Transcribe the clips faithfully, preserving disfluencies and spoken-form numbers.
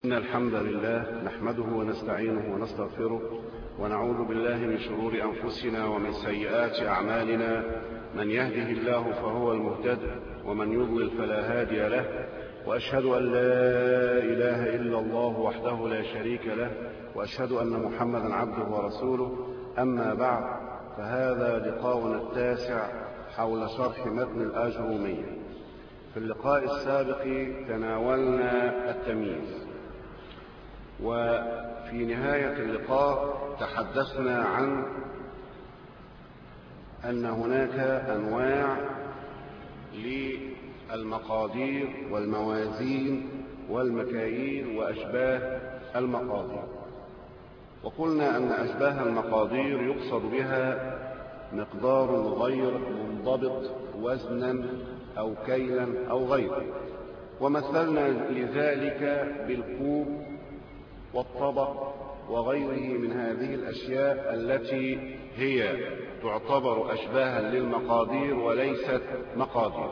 إن الحمد لله نحمده ونستعينه ونستغفره ونعوذ بالله من شرور أنفسنا ومن سيئات أعمالنا. من يهده الله فهو المهتد ومن يضلل فلا هادي له، وأشهد أن لا إله إلا الله وحده لا شريك له، وأشهد أن محمدا عبده ورسوله. أما بعد، فهذا لقاؤنا التاسع حول شرح متن الآجرومية. في اللقاء السابق تناولنا التمييز، وفي نهاية اللقاء تحدثنا عن أن هناك أنواع للمقادير والموازين والمكاييل وأشباه المقادير، وقلنا أن أشباه المقادير يقصد بها مقدار غير منضبط وزنا أو كيلا أو غيره، ومثلنا لذلك بالكوب والطبق وغيره من هذه الأشياء التي هي تعتبر أشباها للمقادير وليست مقادير.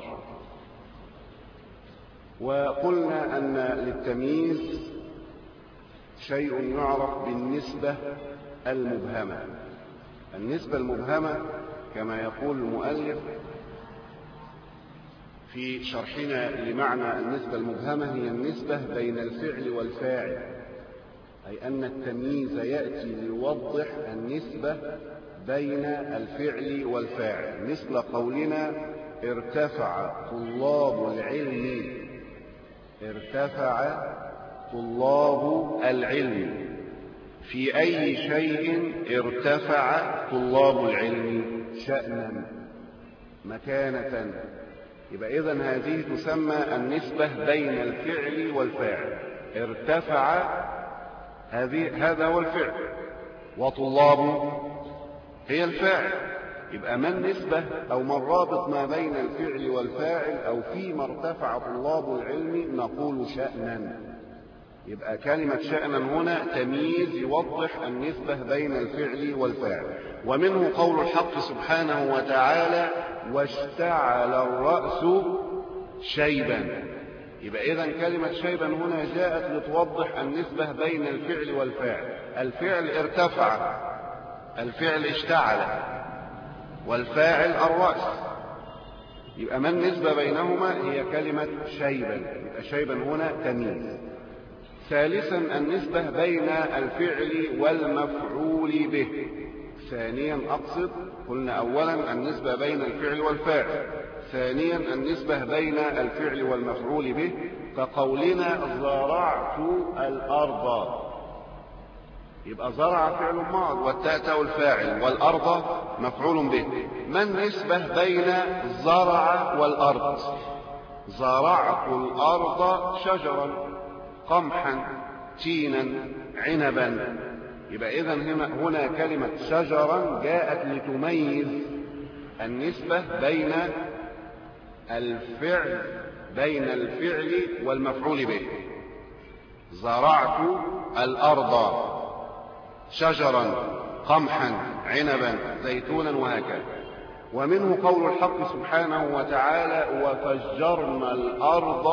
وقلنا أن للتمييز شيء يعرف بالنسبة المبهمة. النسبة المبهمة كما يقول المؤلف في شرحنا لمعنى النسبة المبهمة هي النسبة بين الفعل والفاعل، أي أن التمييز يأتي ليوضح النسبة بين الفعل والفاعل، مثل قولنا ارتفع طلاب العلم. ارتفع طلاب العلم، في أي شيء ارتفع طلاب العلم؟ شأنا، مكانة. يبقى إذن هذه تسمى النسبة بين الفعل والفاعل. ارتفع هذه هذا هو الفعل، وطلاب هي الفاعل. يبقى ما النسبة أو ما الرابط ما بين الفعل والفاعل؟ أو فيما ارتفع طلاب العلم نقول شأنا. يبقى كلمة شأنا هنا تمييز يوضح النسبة بين الفعل والفاعل. ومنه قول الحق سبحانه وتعالى واشتعل الرأس شيبا. يبقى إذن كلمة شيبا هنا جاءت لتوضح النسبة بين الفعل والفاعل. الفعل ارتفع، الفعل اشتعل، والفاعل الرأس. يبقى ما النسبة بينهما؟ هي كلمة شيبا. يبقى شيبا هنا تمييز. ثالثا النسبة بين الفعل والمفعول به. ثانيا أقصد، قلنا أولا النسبة بين الفعل والفاعل، ثانيا النسبة بين الفعل والمفعول به، كقولنا زرعت الأرض. يبقى زرع فعل ماض والتاء الفاعل والأرض مفعول به. ما النسبة بين زرع والأرض؟ زرعت الأرض شجرا، قمحا، تينا، عنبا. يبقى إذن هنا, هنا كلمة شجرا جاءت لتميز النسبة بين الفعل بين الفعل والمفعول به. زرعت الأرض شجرا، قمحا، عنبا، زيتونا، وهكذا. ومنه قول الحق سبحانه وتعالى وفجرنا الأرض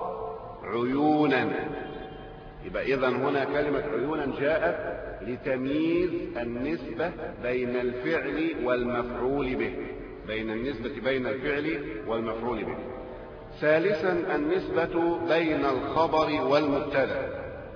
عيونا. يبقى إذن هنا كلمة عيونا جاءت لتمييز النسبة بين الفعل والمفعول به، بين النسبة بين الفعل والمفعول به. ثالثا النسبة بين الخبر والمبتدأ.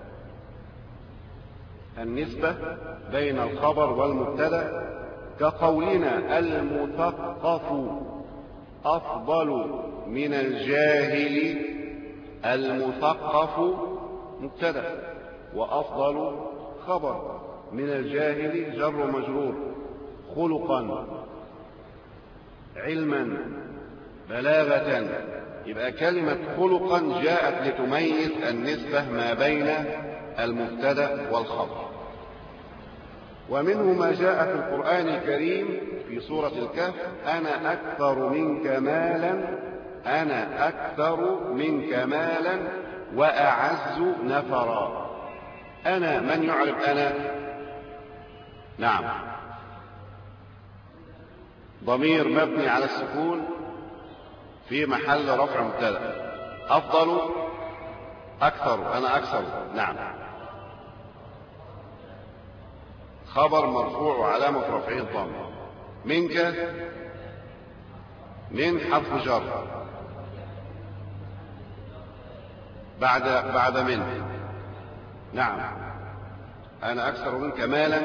النسبة بين الخبر والمبتدأ كقولنا المثقف أفضل من الجاهل. المثقف مبتدأ وأفضل خبر، من الجاهل جر مجرور، خلقا، علما، بلاغة. يبقى كلمة خلقا جاءت لتميز النسبة ما بين المبتدأ والخبر. ومنه ما جاء في القرآن الكريم في سورة الكهف أنا أكثر منك مالا، أنا أكثر منك مالا وأعز نفرا. أنا، من يعرف أنا؟ نعم، ضمير مبني على السكون في محل رفع مبتدأ. أفضل أكثر، أنا أكثر. نعم. خبر مرفوع وعلامة رفعه الضم. منك، من حرف جر بعد بعد من. نعم. أنا أكثر منك مالا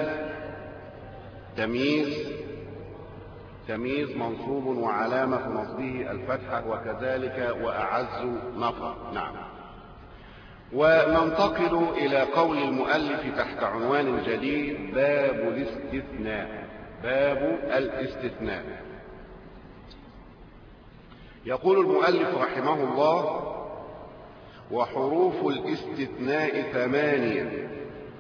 تمييز، تمييز منصوب وعلامة نصبه الفتحة، وكذلك وأعز نفر. نعم. وننتقل إلى قول المؤلف تحت عنوان جديد: باب الاستثناء. باب الاستثناء. يقول المؤلف رحمه الله: وحروف الاستثناء ثمانية،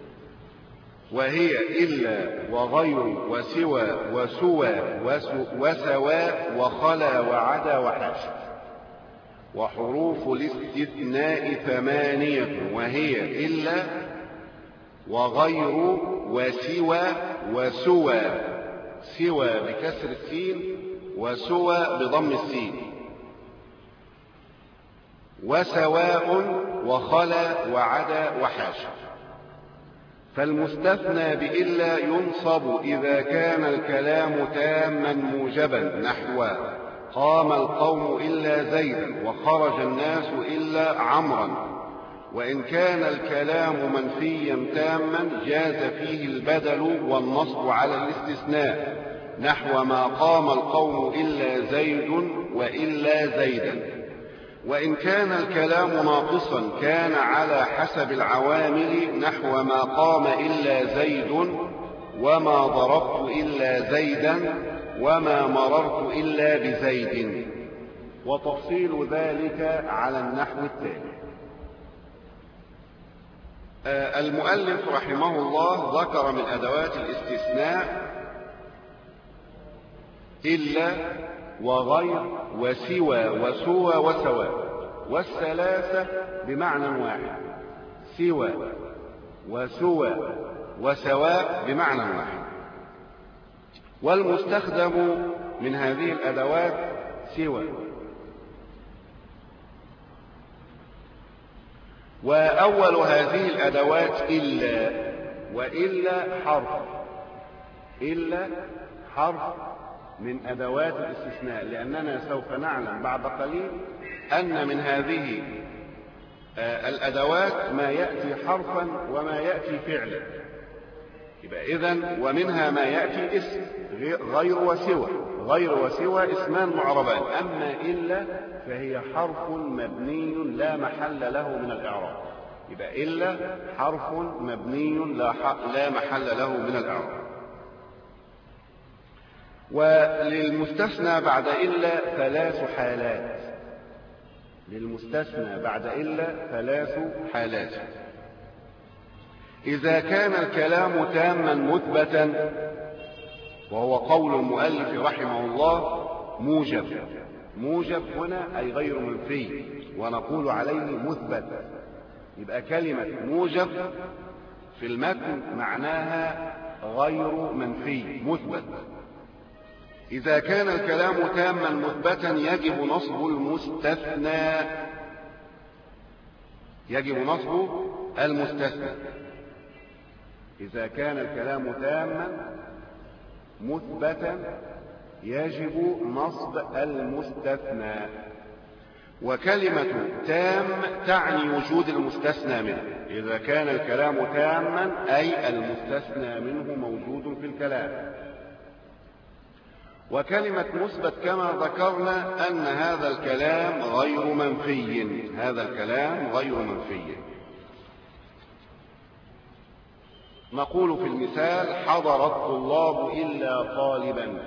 وهي إلا وغير وسوى وسوى وسواء وخلا وعدا وحاشا. وحروف الاستثناء ثمانية، وهي إلا وغير وسوى وسوى، سوى بكسر السين وسوى بضم السين، وسواء وخلا وعدا وحاشا. فالمستثنى بإلا ينصب إذا كان الكلام تاما موجبا، نحو قام القوم إلا زيدا وخرج الناس إلا عمرا. وإن كان الكلام منفيا تاما جاز فيه البدل والنصب على الاستثناء، نحو ما قام القوم إلا زيد وإلا زيدا. وإن كان الكلام ناقصا كان على حسب العوامل، نحو ما قام إلا زيد وما ضربت إلا زيدا وما مررت إلا بزيد. وتفصيل ذلك على النحو التالي. آه المؤلف رحمه الله ذكر من أدوات الاستثناء إلا وغير وسوى وسوى وسواء، والثلاثة بمعنى واحد، سوى وسوى وسواء بمعنى واحد. والمستخدم من هذه الأدوات سوى. وأول هذه الأدوات إلا، وإلا حرف، إلا حرف من أدوات الاستثناء، لأننا سوف نعلم بعد قليل أن من هذه الأدوات ما يأتي حرفا وما يأتي فعلا. يبقى إذن ومنها ما يأتي اسم غير وسوى، غير وسوى اسمان معربان. أما إلا فهي حرف مبني لا محل له من الإعراب. يبقى إلا حرف مبني لا محل له من الإعراب. وللمستثنى بعد إلا ثلاث حالات. للمستثنى بعد إلا ثلاث حالات: إذا كان الكلام تاما مثبتا، وهو قول المؤلف رحمه الله موجب. موجب هنا أي غير منفي، ونقول عليه مثبت. يبقى كلمة موجب في المتن معناها غير منفي، مثبت. إذا كان الكلام تاما مثبتا يجب نصب المستثنى، يجب نصب المستثنى. إذا كان الكلام تاما مثبتا يجب نصب المستثنى. وكلمة تام تعني وجود المستثنى منه. إذا كان الكلام تاما أي المستثنى منه موجود في الكلام. وكلمة مثبت كما ذكرنا أن هذا الكلام غير منفي، هذا الكلام غير منفي. نقول في المثال: حضر الطلاب إلا طالبا.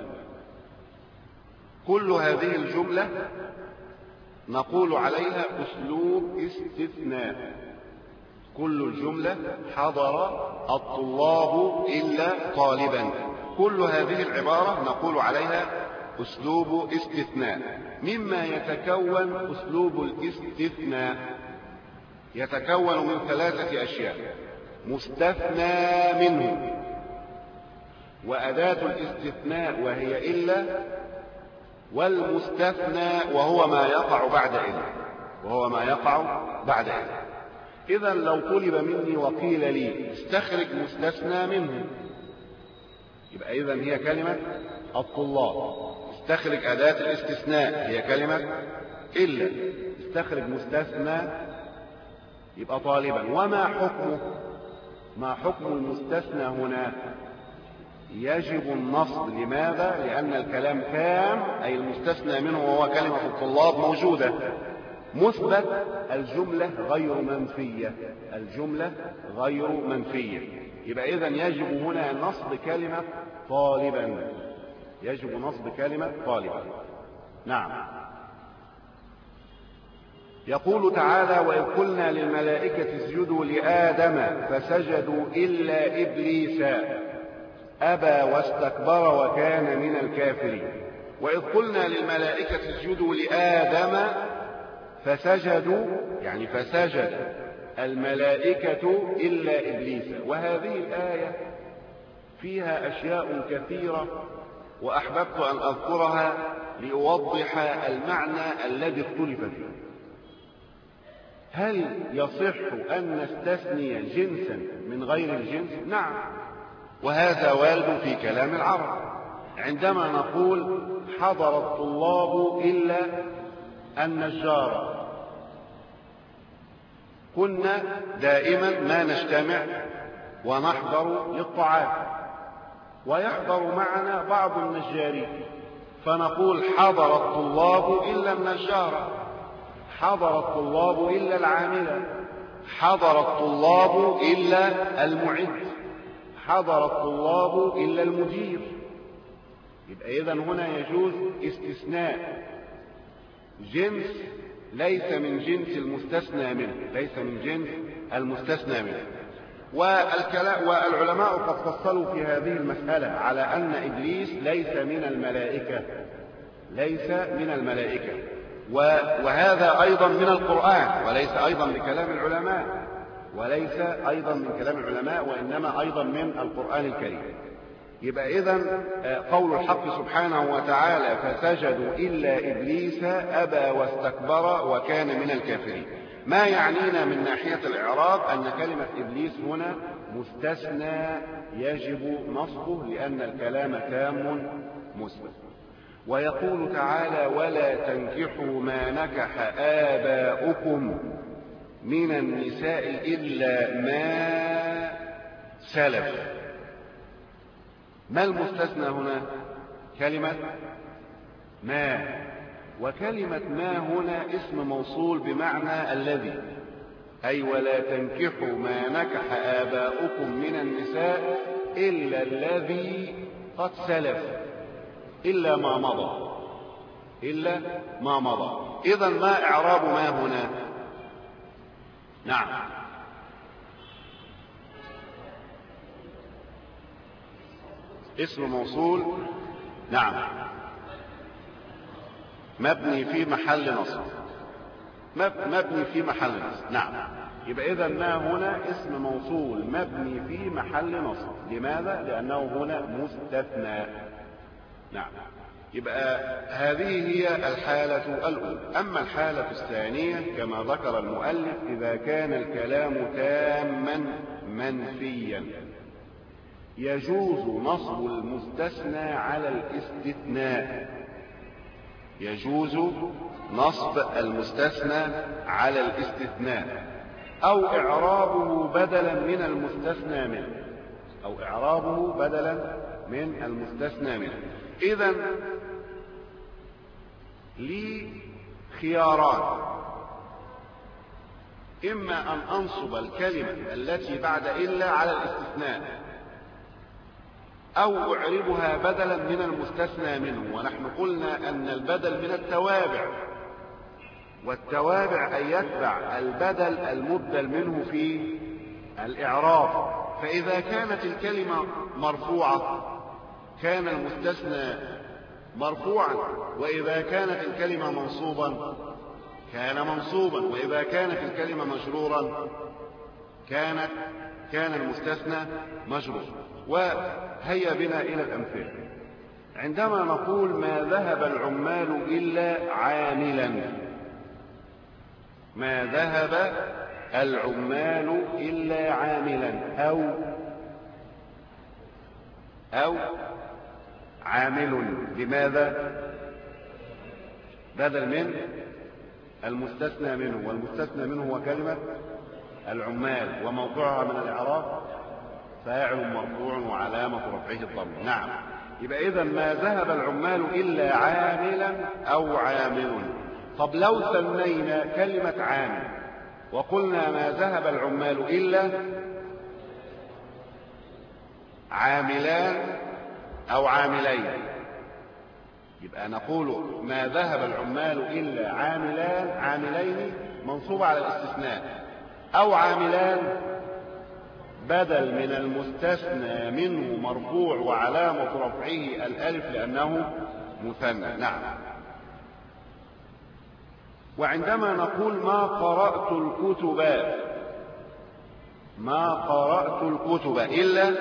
كل هذه الجملة نقول عليها أسلوب استثناء. كل الجملة حضر الطلاب إلا طالبا، كل هذه العبارة نقول عليها أسلوب استثناء. مما يتكون أسلوب الاستثناء يتكون من ثلاثة أشياء: مستثنى منه، وأداة الاستثناء وهي إلا، والمستثنى وهو ما يقع بعد إلا، وهو ما يقع بعد إلا. إذا لو طلب مني وقيل لي استخرج مستثنى منه، يبقى إذا هي كلمة الطلاب. استخرج أداة الاستثناء هي كلمة إلا. استخرج مستثنى يبقى طالبا. وما حكمه؟ ما حكم المستثنى هنا؟ يجب النصب. لماذا؟ لأن الكلام تام، أي المستثنى منه وهو كلمة الطلاب موجودة. مثبت، الجملة غير منفية، الجملة غير منفية. يبقى إذن يجب هنا نصب كلمة طالبا، يجب نصب كلمة طالبا. نعم. يقول تعالى: وإذ قلنا للملائكة اسجدوا لآدم فسجدوا إلا إبليس أبى واستكبر وكان من الكافرين. وإذ قلنا للملائكة اسجدوا لآدم فسجدوا، يعني فسجد الملائكة إلا إبليس. وهذه الآية فيها أشياء كثيرة وأحببت أن أذكرها لأوضح المعنى الذي اختلف فيه. هل يصح أن نستثني جنسا من غير الجنس؟ نعم، وهذا وارد في كلام العرب. عندما نقول حضر الطلاب إلا النجار، كنا دائما ما نجتمع ونحضر للطعام، ويحضر معنا بعض النجارين، فنقول حضر الطلاب إلا النجار، حضر الطلاب إلا العاملة، حضر الطلاب إلا المعد، حضر الطلاب إلا المدير. يبقى إذن هنا يجوز استثناء جنس ليس من جنس المستثنى منه، ليس من جنس المستثنى منه. والعلماء قد فصلوا في هذه المسألة على أن إبليس ليس من الملائكة، ليس من الملائكة، وهذا أيضا من القرآن، وليس أيضا بكلام العلماء، وليس أيضا من كلام العلماء، وإنما أيضا من القرآن الكريم. يبقى إذن قول الحق سبحانه وتعالى فسجدوا إلا إبليس أبى واستكبر وكان من الكافرين. ما يعنينا من ناحية الإعراب أن كلمة إبليس هنا مستثنى يجب نصبه، لأن الكلام تام مثبت. ويقول تعالى ولا تنكحوا ما نكح آباؤكم من النساء إلا ما سلف. ما المستثنى هنا؟ كلمة ما، وكلمة ما هنا اسم موصول بمعنى الذي، أي ولا تنكحوا ما نكح آباؤكم من النساء إلا الذي قد سلف، إلا ما مضى، إلا ما مضى. إذن ما إعراب ما هنا؟ نعم، اسم موصول، نعم، مبني في محل نصب، مبني في محل نصب، نعم. يبقى إذا ما هنا اسم موصول مبني في محل نصب. لماذا؟ لأنه هنا مستثنى، نعم. يبقى هذه هي الحالة الأولى. أما الحالة الثانية كما ذكر المؤلف إذا كان الكلام تاما منفيا يجوز نصب المستثنى على الاستثناء، يجوز نصب المستثنى على الاستثناء، أو إعرابه بدلا من المستثنى منه، أو إعرابه بدلا من المستثنى منه. إذن لي خياران: إما أن أنصب الكلمة التي بعد إلا على الاستثناء، أو أعربها بدلا من المستثنى منه. ونحن قلنا أن البدل من التوابع، والتوابع أن يتبع البدل المبدل منه في الإعراب. فإذا كانت الكلمة مرفوعة كان المستثنى مرفوعا، وإذا كانت الكلمة منصوبا كان منصوبا، وإذا كانت الكلمة مجرورا كانت كان المستثنى مجرور. وهيا بنا إلى الأمثلة. عندما نقول ما ذهب العمال إلا عاملا، ما ذهب العمال إلا عاملا أو أو عامل. لماذا؟ بدل من المستثنى منه، والمستثنى منه هو كلمة العمال، وموضوعها من الإعراب فاعل مرفوع وعلامة رفعه الضم. نعم، يبقى إذا ما ذهب العمال إلا عاملا أو عامل. طب لو ثنينا كلمة عامل وقلنا ما ذهب العمال إلا عاملان أو عاملين، يبقى نقول ما ذهب العمال إلا عاملان عاملين منصوب على الاستثناء، أو عاملان بدل من المستثنى منه مرفوع وعلامة رفعه الألف لأنه مثنى. نعم. وعندما نقول ما قرأت الكتب، ما قرأت الكتب إلا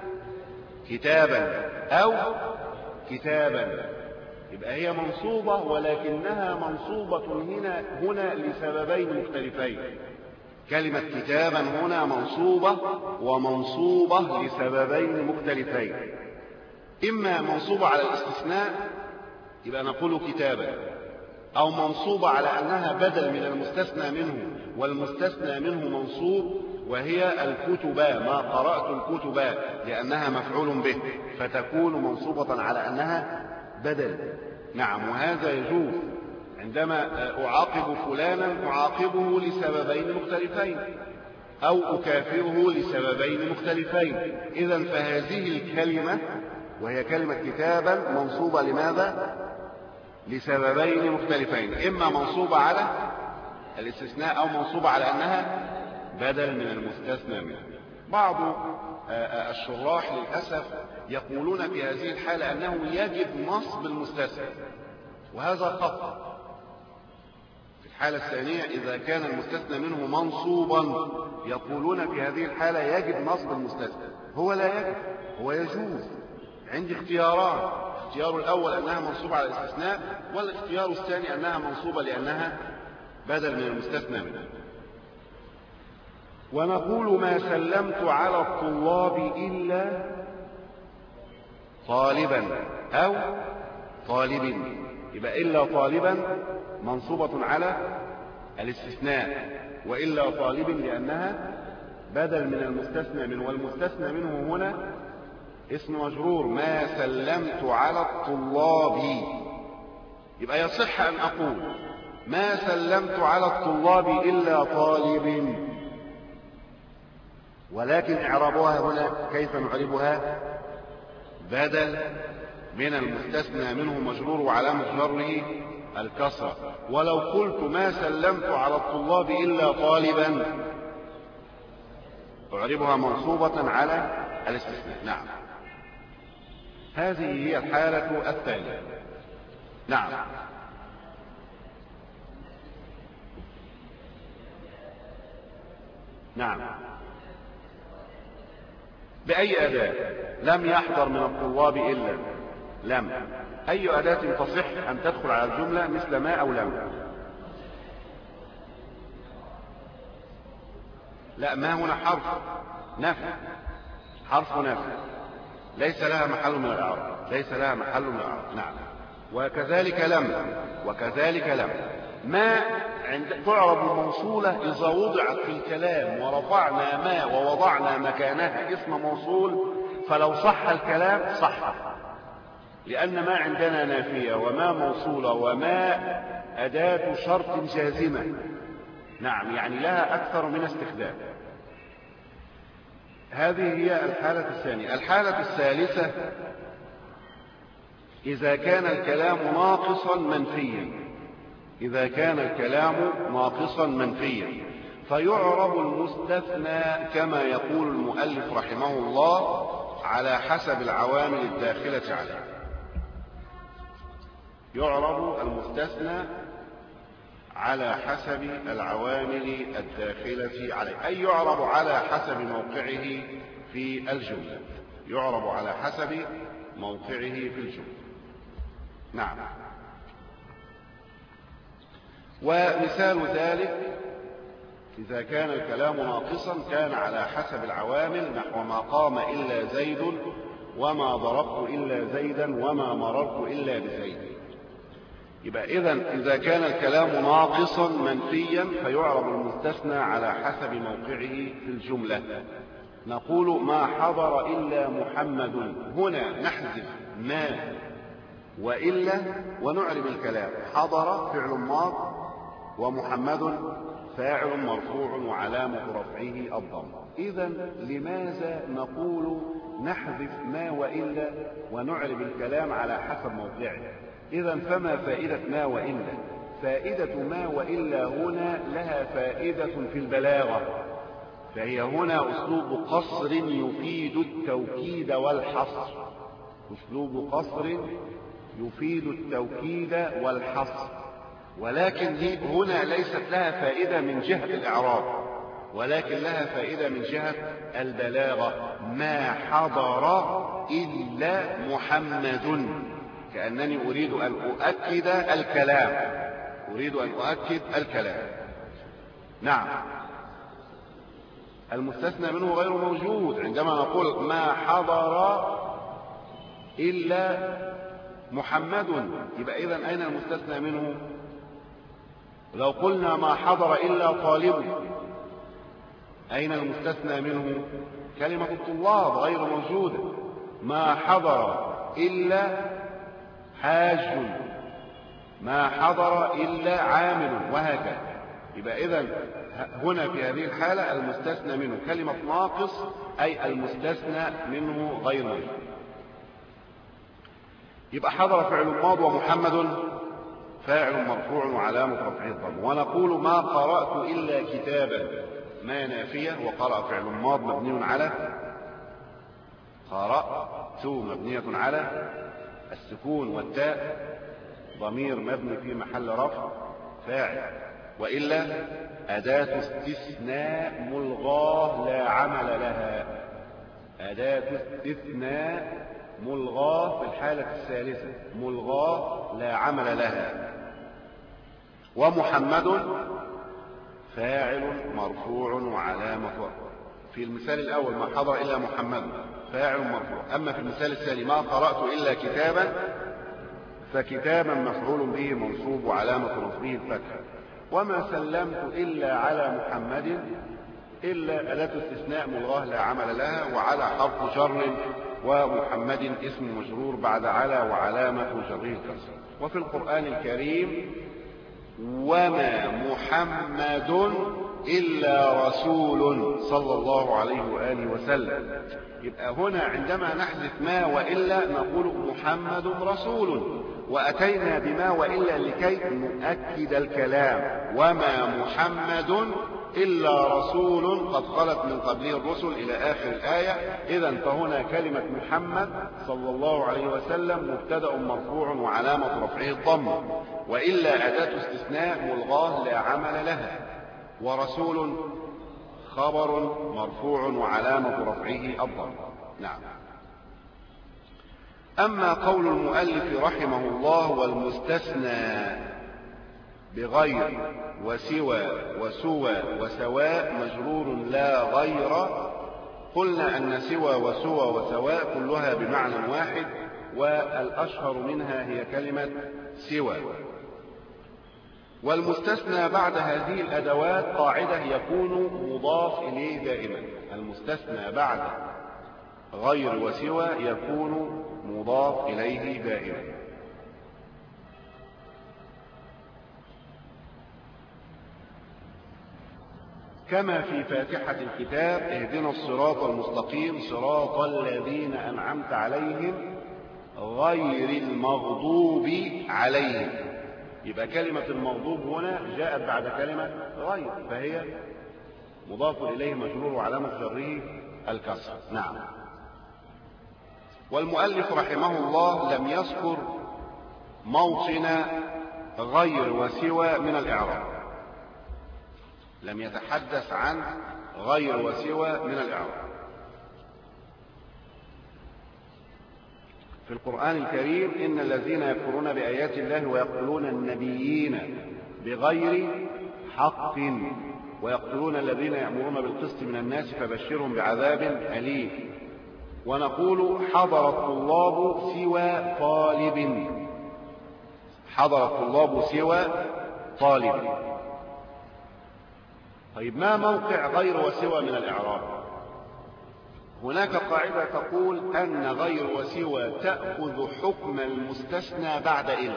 كتابا أو كتابا، يبقى هي منصوبة، ولكنها منصوبة هنا هنا لسببين مختلفين. كلمة كتابا هنا منصوبة ومنصوبة لسببين مختلفين، إما منصوبة على الاستثناء يبقى نقول كتابا، أو منصوبة على أنها بدل من المستثنى منه، والمستثنى منه منصوب وهي الكتبا، ما قرأت الكتبا لأنها مفعول به فتكون منصوبة على أنها بدل. نعم، وهذا يجوز عندما أعاقب فلانا أعاقبه لسببين مختلفين أو أكافئه لسببين مختلفين. إذن فهذه الكلمة وهي كلمة كتابا منصوبة لماذا؟ لسببين مختلفين، إما منصوبة على الاستثناء أو منصوبة على أنها بدل من المستثنى منه. بعض الشراح للأسف يقولون في هذه الحالة أنه يجب نصب المستثنى، وهذا خطأ. في الحالة الثانية إذا كان المستثنى منه منصوبا يقولون في هذه الحالة يجب نصب المستثنى. هو لا يجب، هو يجوز. عندي اختياران، الاختيار الأول أنها منصوبة على الاستثناء، والاختيار الثاني أنها منصوبة لأنها بدل من المستثنى منه. ونقول ما سلمت على الطلاب إلا طالبا أو طالب، يبقى إلا طالبا منصوبة على الاستثناء، وإلا طالب لأنها بدل من المستثنى منه، والمستثنى منه هنا اسم مجرور. ما سلمت على الطلاب، يبقى يصح أن أقول ما سلمت على الطلاب إلا طالب، ولكن إعرابها هنا كيف نعربها؟ بدل من المستثنى منه مجرور وعلامة جره الكسرة. ولو قلت ما سلمت على الطلاب إلا طالبا أعربها منصوبة على الاستثناء. نعم، هذه هي الحالة الثانية. نعم. نعم، بأي أداة؟ لم يحضر من الطلاب إلا لم. أي أداة تصح أن تدخل على الجملة مثل ما أو لم؟ لا، ما هنا حرف نفي، حرف نفي ليس لها محل من الإعراب، ليس لها محل من الإعراب. نعم. وكذلك لم، وكذلك لم. ما عند تعرب موصولة إذا وضعت في الكلام ورفعنا ما ووضعنا مكانها اسم موصول، فلو صح الكلام صح، لأن ما عندنا نافية وما موصولة وما أداة شرط جازمة. نعم، يعني لها أكثر من استخدام. هذه هي الحالة الثانية. الحالة الثالثة إذا كان الكلام ناقصا منفيا، إذا كان الكلام ناقصا منفيا فيعرب المستثنى كما يقول المؤلف رحمه الله على حسب العوامل الداخلة عليه. يعرب المستثنى على حسب العوامل الداخلة عليه، أي يعرب على حسب موقعه في الجملة، يعرب على حسب موقعه في الجملة. نعم. ومثال ذلك إذا كان الكلام ناقصا كان على حسب العوامل، نحو ما قام إلا زيد، وما ضربت إلا زيدا، وما مررت إلا بزيد. يبقى إذن إذا كان الكلام ناقصا منفيا فيعرب المستثنى على حسب موقعه في الجملة. نقول ما حضر إلا محمد، هنا نحذف ما وإلا ونعرب الكلام. حضر فعل ماض، ومحمد فاعل مرفوع وعلامة رفعه الضم. إذن لماذا نقول نحذف ما وإلا ونعرب الكلام على حسب موقعه؟ إذن فما فائدة ما وإلا؟ فائدة ما وإلا هنا لها فائدة في البلاغة، فهي هنا أسلوب قصر يفيد التوكيد والحصر. أسلوب قصر يفيد التوكيد والحصر، ولكن هنا ليست لها فائدة من جهة الإعراب، ولكن لها فائدة من جهة البلاغة. ما حضر إلا محمد، كأنني أريد أن أؤكد الكلام، أريد أن أؤكد الكلام. نعم، المستثنى منه غير موجود. عندما نقول ما حضر إلا محمد، يبقى إذن أين المستثنى منه؟ لو قلنا ما حضر إلا طالب، أين المستثنى منه؟ كلمة الطلاب غير موجودة. ما حضر إلا حاج، ما حضر إلا عامل، وهكذا. يبقى إذن هنا في هذه الحالة المستثنى منه كلمة ناقص، أي المستثنى منه غير موجود. يبقى حضر فعل ماض، ومحمد فاعل مرفوع وعلامة رفعه الضم. ونقول ما قرأت إلا كتابا، ما نافية، وقرأ فعل ماض مبني على قرأت مبنية على السكون والتاء، ضمير مبني في محل رفع فاعل. وإلا أداة استثناء ملغاة لا عمل لها، أداة استثناء ملغاة في الحالة الثالثة، ملغاة لا عمل لها. ومحمد فاعل مرفوع وعلامة، في المثال الأول ما حضر إلا محمد فاعل مرفوع. أما في المثال الثاني ما قرأت إلا كتابا، فكتابا مفعول به منصوب وعلامة رفعه الفتحة. وما سلمت إلا على محمد، إلا أداة استثناء ملغاة لا عمل لها، وعلى حرف جر، ومحمد اسم مجرور بعد على وعلامة جره الكسر. وفي القرآن الكريم وما محمد إلا رسول صلى الله عليه وآله وسلم. يبقى هنا عندما نحذف ما وإلا نقول محمد رسول، وأتينا بما وإلا لكي نؤكد الكلام. وما محمد إلا رسول قد خلت من قبله الرسل إلى آخر الآية. إذن فهنا كلمة محمد صلى الله عليه وسلم مبتدأ مرفوع وعلامة رفعه الضم، وإلا أداة استثناء ملغاة لا عمل لها. ورسول خبر مرفوع وعلامة رفعه الضم. نعم. أما قول المؤلف رحمه الله والمستثنى بغير وسوى وسوى وسواء مجرور لا غير، قلنا أن سوى وسوى وسواء كلها بمعنى واحد، والأشهر منها هي كلمة سوى. والمستثنى بعد هذه الأدوات قاعدة يكون مضاف إليه دائما. المستثنى بعد غير وسوى يكون مضاف إليه دائما. كما في فاتحة الكتاب اهدنا الصراط المستقيم صراط الذين أنعمت عليهم غير المغضوب عليهم. يبقى كلمة المغضوب هنا جاءت بعد كلمة غير، فهي مضاف إليه مجرور وعلامة جره الكسر. نعم. والمؤلف رحمه الله لم يذكر موطن غير وسوى من الإعراب، لم يتحدث عن غير وسوى من الإعراب. في القرآن الكريم إن الذين يكفرون بآيات الله ويقتلون النبيين بغير حق ويقتلون الذين يأمرون بالقسط من الناس فبشرهم بعذاب أليم. ونقول حضر الطلاب سوى طالب، حضر الطلاب سوى طالب. طيب ما موقع غير وسوى من الإعراب؟ هناك قاعدة تقول أن غير وسوى تأخذ حكم المستثنى بعد إلا.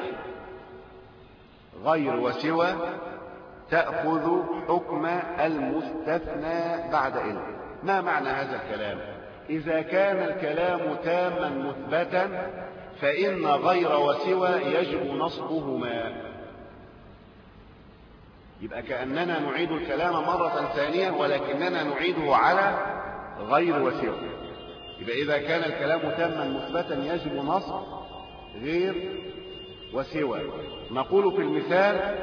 غير وسوى تأخذ حكم المستثنى بعد إلا. ما معنى هذا الكلام؟ إذا كان الكلام تاما مثبتا فإن غير وسوى يجب نصبهما. يبقى كأننا نعيد الكلام مرة ثانية ولكننا نعيده على غير وسوى. يبقى إذا كان الكلام تاما مثبتا يجب نصب غير وسوى. نقول في المثال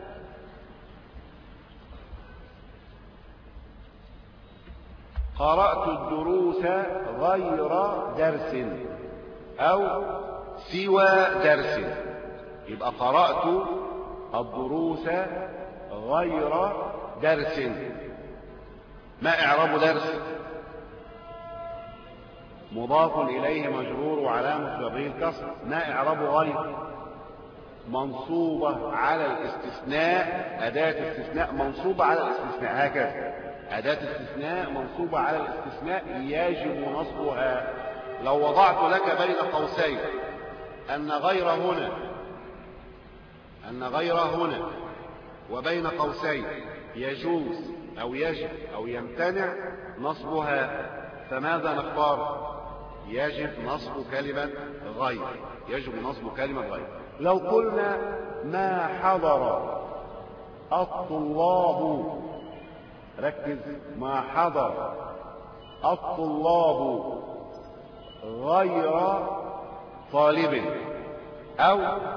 قرأت الدروس غير درس أو سوى درس. يبقى قرأت الدروس غير درس. ما إعراب درس؟ مضاف إليه مجرور وعلامة جره الكسر. ما إعراب غير؟ منصوبة على الاستثناء، أداة استثناء منصوبة على الاستثناء. هكذا أداة استثناء منصوبة على الاستثناء يجب نصبها. لو وضعت لك بين قوسين أن غير هنا أن غير هنا وبين قوسين يجوز أو يجب أو يمتنع نصبها، فماذا نختار؟ يجب نصب كلمة غير. يجب نصب كلمة غير. لو قلنا ما حضر الطلاب، ركز، ما حضر الطلاب غير طالب، أو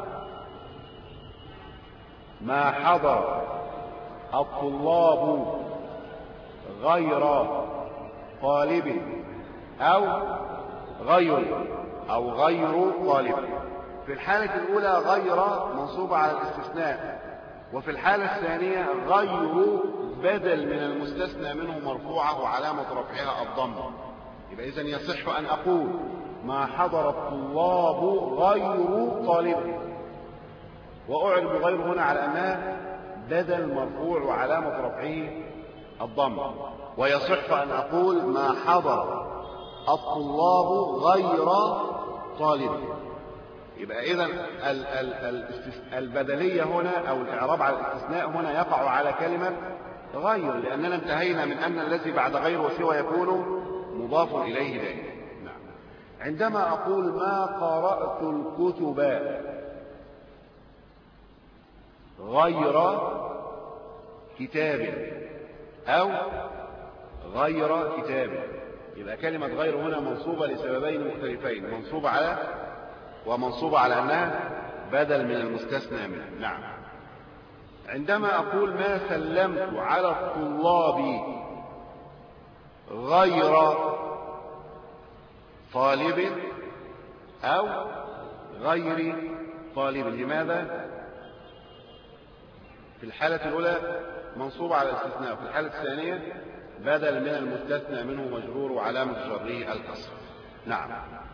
ما حضر الطلاب غير طالب، أو غير أو غير طالب. في الحالة الأولى غير منصوبة على الاستثناء، وفي الحالة الثانية غير بدل من المستثنى منه مرفوعة وعلامة رفعها الضمة. يبقى إذن يصح أن أقول ما حضر الطلاب غير طالب، وأعرب غير هنا على أنها بدل مرفوع وعلامة رفعه الضمة. ويصح أن أقول ما حضر الطلاب غير طالب. يبقى إذن البدلية هنا أو الإعراب على الاستثناء هنا يقع على كلمة غير، لأننا انتهينا من أن الذي بعد غير وسوى يكون مضاف إليه دائما. نعم. عندما أقول ما قرأت الكتب غير كتاب أو غير كتاب، يبقى كلمة غير هنا منصوبة لسببين مختلفين، منصوبة على ومنصوبة على أنها بدل من المستثنى منه. نعم. عندما أقول ما سلمت على الطلاب غير طالب أو غير طالب، لماذا؟ في الحالة الأولى منصوبة على الاستثناء، وفي الحالة الثانية بدل من المستثنى منه مجرور وعلامة جره الكسر. نعم.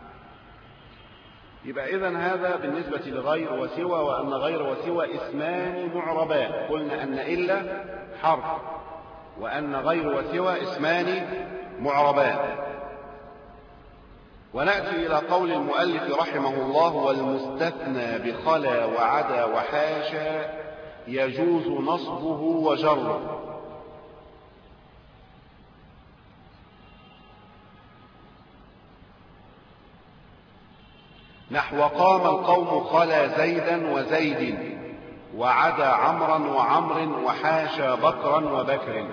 يبقى إذن هذا بالنسبة لغير وسوى، وأن غير وسوى اسمان معربان. قلنا أن إلا حرف، وأن غير وسوى اسمان معربان. ونأتي إلى قول المؤلف رحمه الله: والمستثنى بخلا وعدا وحاشا يجوز نصبه وجره. نحو قام القوم خلا زيدا وزيد وعدا عمرا وعمر وحاشا بكرا وبكر.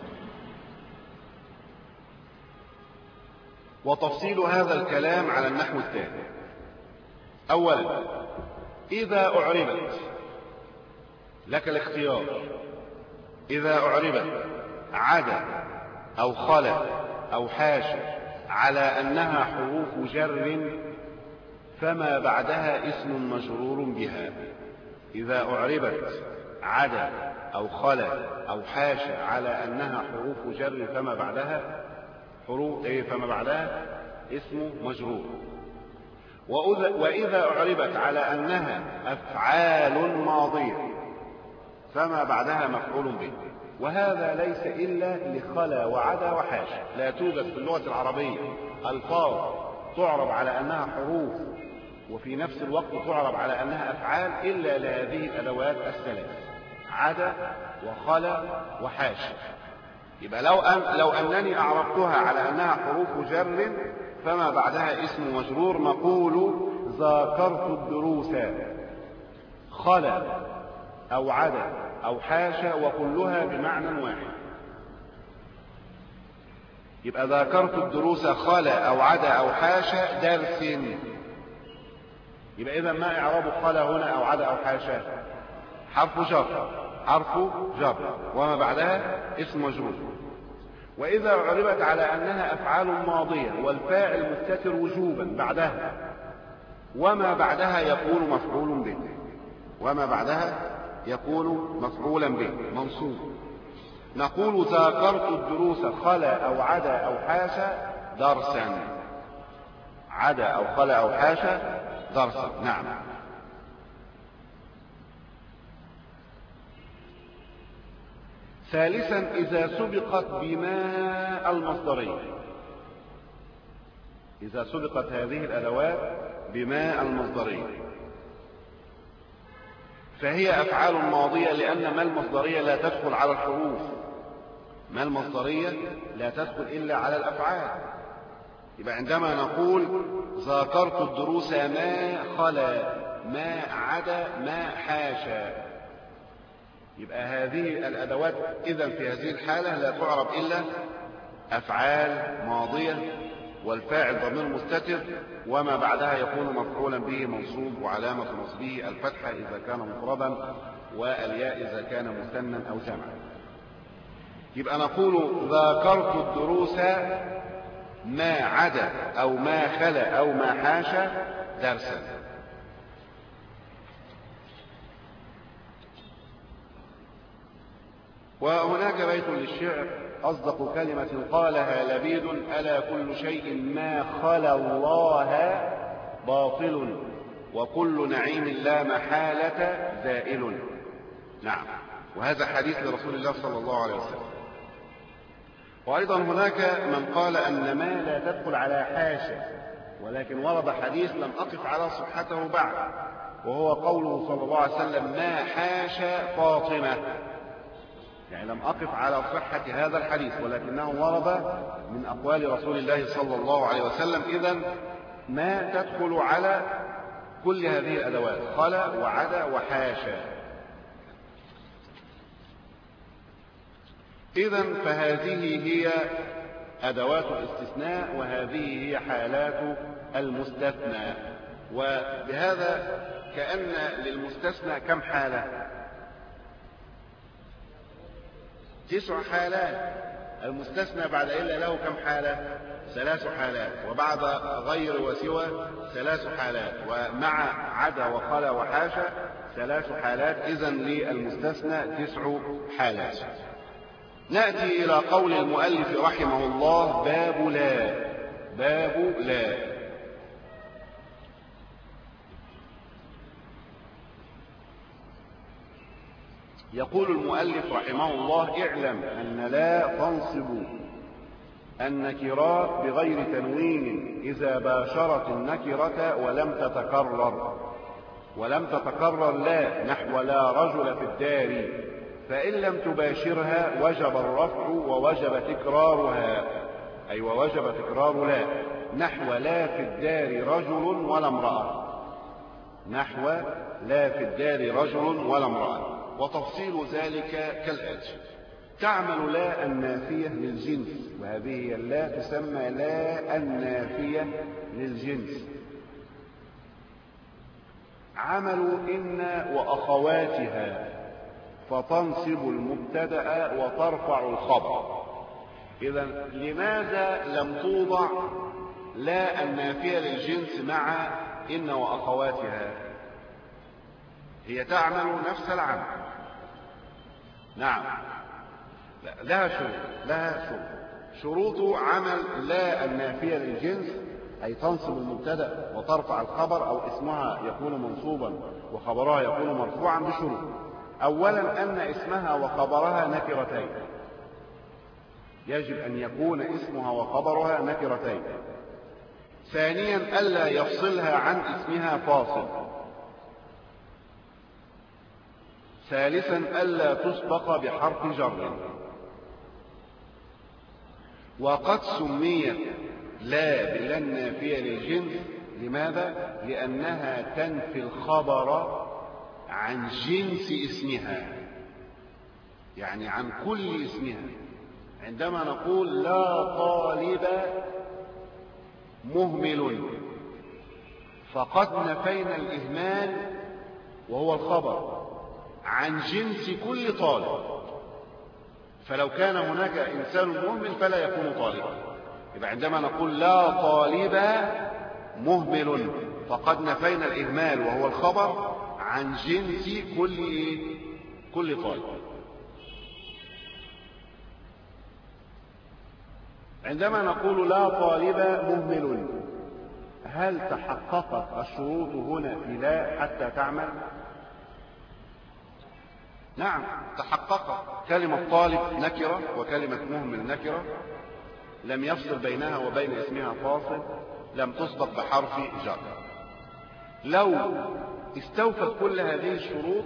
وتفصيل هذا الكلام على النحو التالي: أولا، إذا أعربت لك الاختيار، إذا أعربت عدا أو خلا أو حاشا على أنها حروف جر فما بعدها اسم مجرور بها. إذا أعربت عدا أو خلا أو حاشا على أنها حروف جر فما بعدها حروف إيه فما بعدها اسم مجرور. وإذا أعربت على أنها أفعال ماضية فما بعدها مفعول به. وهذا ليس إلا لخلا وعدا وحاشا. لا توجد في اللغة العربية ألفاظ تعرب على أنها حروف وفي نفس الوقت تعرب على أنها أفعال إلا لهذه الأدوات الثلاث: عدا وخلا وحاشا. يبقى لو أن لو أنني أعربتها على أنها حروف جر فما بعدها اسم مجرور، نقول ذاكرت الدروس خلا أو عدا أو حاشا وكلها بمعنى واحد. يبقى ذاكرت الدروس خلا أو عدا أو حاشا درس. يبقى إذا ما إعراب خلا هنا أو عدا أو حاشا؟ حرف جر حرف جر وما بعدها اسم مجرور. وإذا عربت على أنها أفعال ماضية والفاعل مستتر وجوبا بعدها وما بعدها يكون مفعول به وما بعدها يكون مفعولا به منصوب، نقول ذاكرت الدروس خلا أو عدا أو حاشا درسا. عدا أو خلا أو حاشا درسا. نعم. ثالثا إذا سبقت بما المصدرية. إذا سبقت هذه الأدوات بما المصدرية فهي أفعال ماضية، لأن ما المصدرية لا تدخل على الحروف. ما المصدرية لا تدخل إلا على الأفعال. يبقى عندما نقول ذاكرت الدروس ما خلا ما عدا ما حاشا، يبقى هذه الأدوات إذن في هذه الحالة لا تعرب إلا أفعال ماضية والفاعل ضمير مستتر وما بعدها يكون مفعولا به منصوب وعلامة نصبه الفتحة إذا كان مفردا والياء إذا كان مثنى أو جمعا. يبقى نقول ذاكرت الدروس ما عدا أو ما خلا أو ما حاشا درسا. وهناك بيت للشعر: أصدق كلمة قالها لبيد ألا كل شيء ما خلا الله باطل وكل نعيم لا محالة زائل. نعم، وهذا حديث لرسول الله صلى الله عليه وسلم. وأيضا هناك من قال أن ما لا تدخل على حاشا، ولكن ورد حديث لم أقف على صحته بعد، وهو قوله صلى الله عليه وسلم: ما حاشا فاطمة. يعني لم أقف على صحة هذا الحديث، ولكنه ورد من أقوال رسول الله صلى الله عليه وسلم. إذن ما تدخل على كل هذه الأدوات: خلا وعدا وحاشا. إذن فهذه هي أدوات الاستثناء وهذه هي حالات المستثنى. وبهذا كأن للمستثنى كم حالة؟ تسع حالات. المستثنى بعد إلا له كم حالة؟ ثلاث حالات. وبعد غير وسوى ثلاث حالات. ومع عدا وخلا وحاشا ثلاث حالات. إذن للمستثنى تسع حالات. نأتي إلى قول المؤلف رحمه الله: باب لا. باب لا. يقول المؤلف رحمه الله: اعلم أن لا تنصب النكرات بغير تنوين إذا باشرت النكرة ولم تتكرر. ولم تتكرر لا نحو لا رجل في الدار، فإن لم تباشرها وجب الرفع ووجب تكرارها، أي ووجب تكرار لا نحو لا في الدار رجل ولا امرأة. نحو لا في الدار رجل ولا امرأة. وتفصيل ذلك كالآتي: تعمل لا النافية للجنس، وهذه لا تسمى لا النافية للجنس. عمل إن وأخواتها فتنصب المبتدأ وترفع الخبر. إذن لماذا لم توضع لا النافية للجنس مع إن وأخواتها؟ هي تعمل نفس العمل، نعم، لها شروط، لها شروط. شروط عمل لا النافية للجنس، أي تنصب المبتدأ وترفع الخبر، أو اسمها يكون منصوبا وخبرها يكون مرفوعا بشروط. أولا أن اسمها وخبرها نكرتين، يجب أن يكون اسمها وخبرها نكرتين. ثانيا ألا يفصلها عن اسمها فاصل. ثالثا ألا تسبق بحرف جر. وقد سميت لا بلا النافية للجنس، لماذا؟ لأنها تنفي الخبر عن جنس اسمها، يعني عن كل اسمها. عندما نقول لا طالب مهمل، فقد نفينا الإهمال وهو الخبر عن جنس كل طالب، فلو كان هناك إنسان مهمل فلا يكون طالبا. يبقى عندما نقول لا طالب مهمل فقد نفينا الإهمال وهو الخبر عن جنس كل كل طالب. عندما نقول لا طالب مهمل، هل تحققت الشروط هنا في لا حتى تعمل؟ نعم تحققت. كلمة طالب نكرة وكلمة مهمل نكرة، لم يفصل بينها وبين اسمها فاصل، لم تسبق بحرف جر. لو استوفت كل هذه الشروط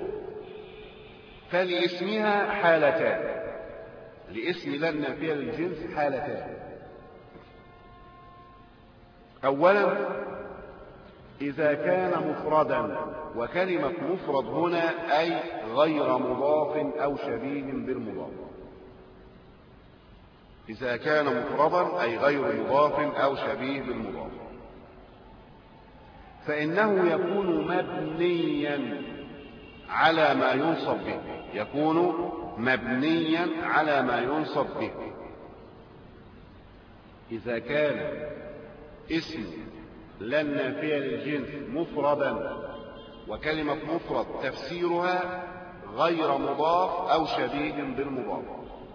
فلاسمها حالتان، لاسم لا النافية للجنس حالتان. أولا إذا كان مفردا، وكلمة مفرد هنا أي غير مضاف أو شبيه بالمضاف. إذا كان مفردا أي غير مضاف أو شبيه بالمضاف، فإنه يكون مبنيا على ما ينصب به، يكون مبنيا على ما ينصب به. إذا كان اسم لا النافية للجنس مفردا، وكلمة مفرد تفسيرها غير مضاف أو شبيه بالمضاف،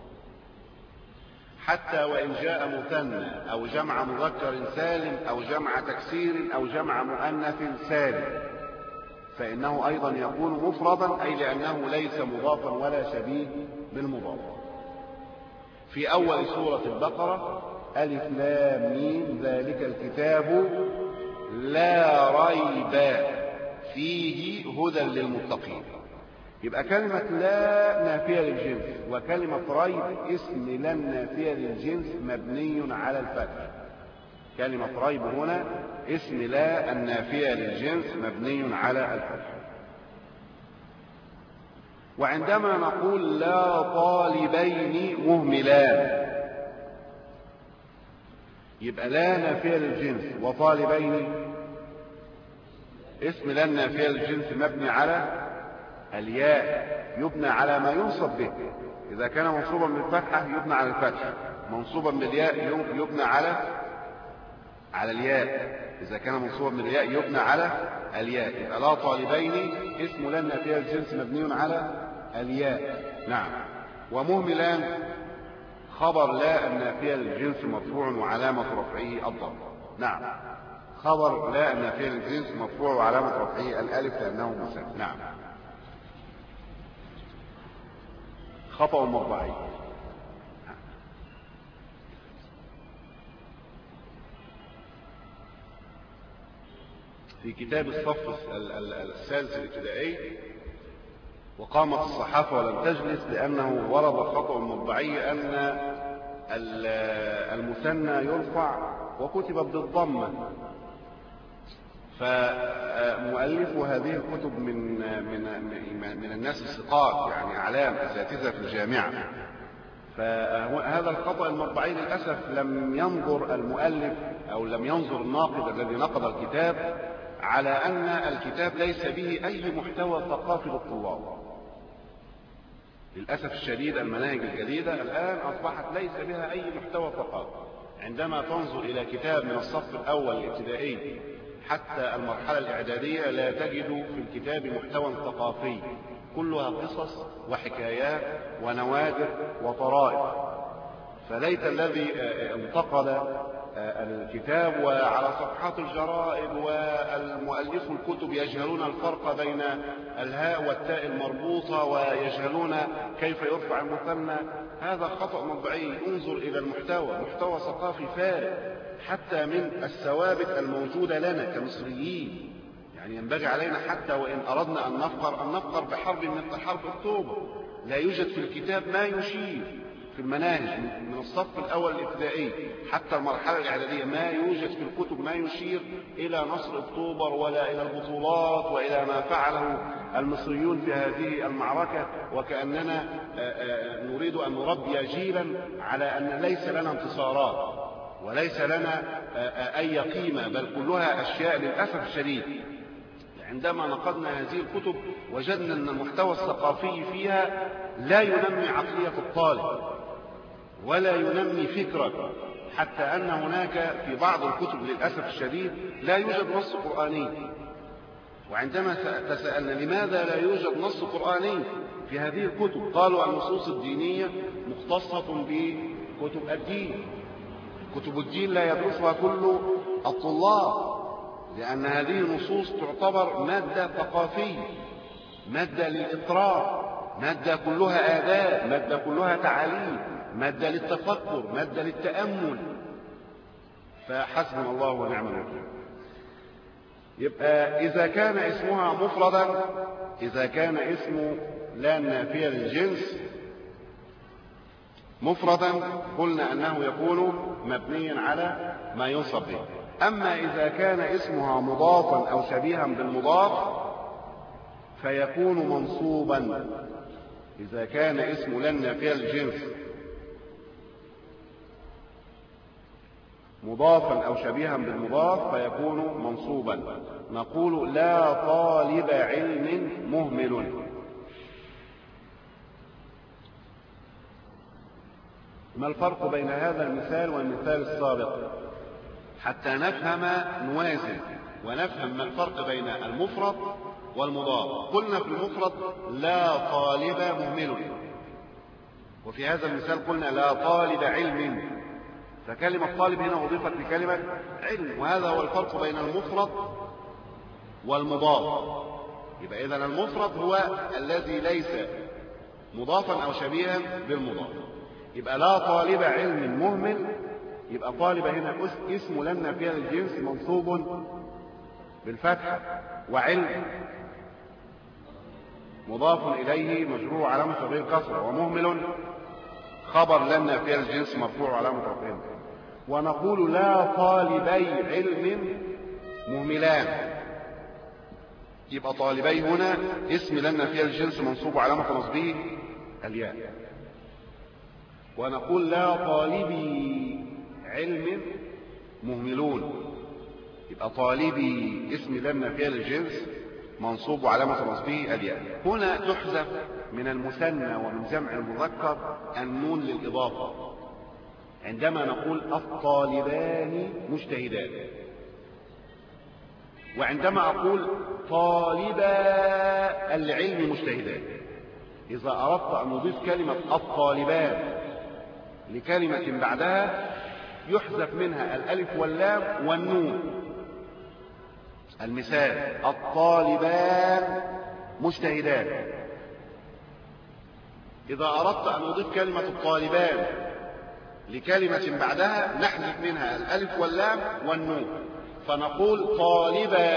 حتى وإن جاء مثنى أو جمع مذكر سالم أو جمع تكسير أو جمع مؤنث سالم، فإنه أيضا يكون مفردا، أي لأنه ليس مضافا ولا شبيه بالمضاف. في أول سورة البقرة ألف لام ميم ذلك الكتاب لا ريب فيه هدى للمتقين. يبقى كلمة لا نافية للجنس وكلمة ريب اسم لا نافية للجنس مبني على الفتح. كلمة ريب هنا اسم لا النافية للجنس مبني على الفتح. وعندما نقول لا طالبين مهملان، يبقى لا نافية للجنس وطالبين اسم لا النافية للجنس مبني على الياء، يبنى على ما ينصب به. إذا كان منصوبا بالفتحة يبنى على الفتح، منصوبا بالياء يبنى على على الياء. إذا كان منصوبا بالياء يبنى على الياء. يبقى لا طالبين اسم لا النافية للجنس مبني على الياء. نعم. ومهملان خبر لا النافية للجنس مرفوع وعلامة رفعه الضم. نعم، خبر لا النافية للجنس مرفوع وعلامة رفعه الألف لأنه مثنى. نعم. خطأ مطبعي. في كتاب الصف الثالث الابتدائي وقامت الصحافة ولم تجلس لأنه ورد خطأ مطبعي أن المثنى يرفع وكتب بالضمة، فمؤلف هذه الكتب من من من الناس الثقات، يعني أعلام أساتذة في الجامعة. فهذا الخطأ المطبعي للأسف لم ينظر المؤلف أو لم ينظر الناقد الذي نقد الكتاب على أن الكتاب ليس به أي محتوى ثقافي للطلاب. للأسف الشديد المناهج الجديدة الآن أصبحت ليس بها أي محتوى ثقافي. عندما تنظر إلى كتاب من الصف الأول الابتدائي حتى المرحلة الإعدادية لا تجد في الكتاب محتوى ثقافي، كلها قصص وحكايات ونوادر وطرائف. فليت الذي انتقل الكتاب وعلى صفحات الجرائد والمؤلف الكتب يجهلون الفرق بين الهاء والتاء المربوطة ويجهلون كيف يرفع المثنى. هذا خطأ مطبعي. انظر إلى المحتوى، محتوى ثقافي فارغ حتى من الثوابت الموجودة لنا كمصريين. يعني ينبغي علينا حتى وإن أردنا أن نفقر أن نفقر بحرب من حرب أكتوبر. لا يوجد في الكتاب ما يشير في المناهج من الصف الأول الابتدائي حتى المرحلة الإعدادية، ما يوجد في الكتب ما يشير إلى نصر أكتوبر ولا إلى البطولات وإلى ما فعله المصريون في هذه المعركة، وكأننا نريد أن نربي جيلا على أن ليس لنا انتصارات وليس لنا أي قيمة، بل كلها أشياء للأسف الشديد. عندما نقدنا هذه الكتب وجدنا أن المحتوى الثقافي فيها لا ينمي عقلية الطالب ولا ينمي فكرة، حتى أن هناك في بعض الكتب للأسف الشديد لا يوجد نص قرآني. وعندما تسألنا لماذا لا يوجد نص قرآني في هذه الكتب، قالوا النصوص الدينية مختصة بكتب الدين. كتب الدين لا يدرسها كل الطلاب، لأن هذه النصوص تعتبر مادة ثقافية، مادة للإقرار، مادة كلها آداب، مادة كلها تعاليم، مادة للتفكر، مادة للتأمل. فحسبنا الله ونعم الوكيل. يبقى إذا كان اسمها مفردا، إذا كان اسمه لا نافية للجنس مفردا، قلنا أنه يكون مبنيا على ما ينصب به. أما إذا كان اسمها مضافا أو شبيها بالمضاف فيكون منصوبا. إذا كان اسم لا نافية للجنس مضافا أو شبيها بالمضاف فيكون منصوبا. نقول لا طالب علم مهمل. ما الفرق بين هذا المثال والمثال السابق؟ حتى نفهم نوازن ونفهم ما الفرق بين المفرد والمضاف. قلنا في المفرد لا طالب مهمل، وفي هذا المثال قلنا لا طالب علم، فكلمة طالب هنا أضيفت لكلمة علم، وهذا هو الفرق بين المفرد والمضاف. يبقى إذن المفرد هو الذي ليس مضافا أو شبيها بالمضاف. يبقى لا طالب علم مهمل، يبقى طالب هنا اسم لا نافية للجنس منصوب بالفتح، وعلم مضاف إليه مجرور علامة تغيير كسرة، ومهمل خبر لا نافية للجنس مرفوع علامة رفعه. ونقول لا طالبي علم مهملان، يبقى طالبي هنا اسم لا نافية للجنس منصوب علامة نصبه الياء. ونقول لا طالبي علم مهملون، يبقى طالبي اسم لا نافية للجنس منصوب وعلامة نصبه الياء. هنا تحذف من المثنى ومن جمع المذكر النون للإضافة عندما نقول الطالبان مجتهدان، وعندما أقول طالبا العلم مجتهدان. إذا أردت أن نضيف كلمة الطالبان لكلمة بعدها يحذف منها الألف واللام والنون. المثال الطالبان مجتهدان. إذا أردت أن نضيف كلمة الطالبان لكلمة بعدها نحذف منها الألف واللام والنون، فنقول طالبا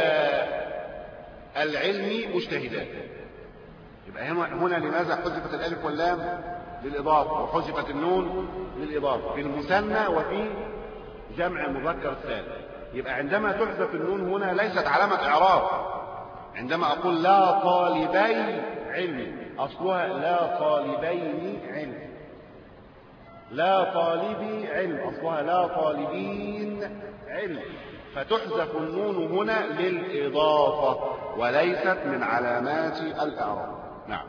العلم مجتهدان. يبقى هنا لماذا حذفت الألف واللام؟ للإضافة، وحذفت النون للإضافة في المثنى وفي جمع المذكر السالم. يبقى عندما تحذف النون هنا ليست علامة إعراب. عندما أقول لا طالبي علم أصلها لا طالبين علم، لا طالبي علم أصلها لا طالبين علم، فتحذف النون هنا للإضافة وليست من علامات الإعراب. نعم.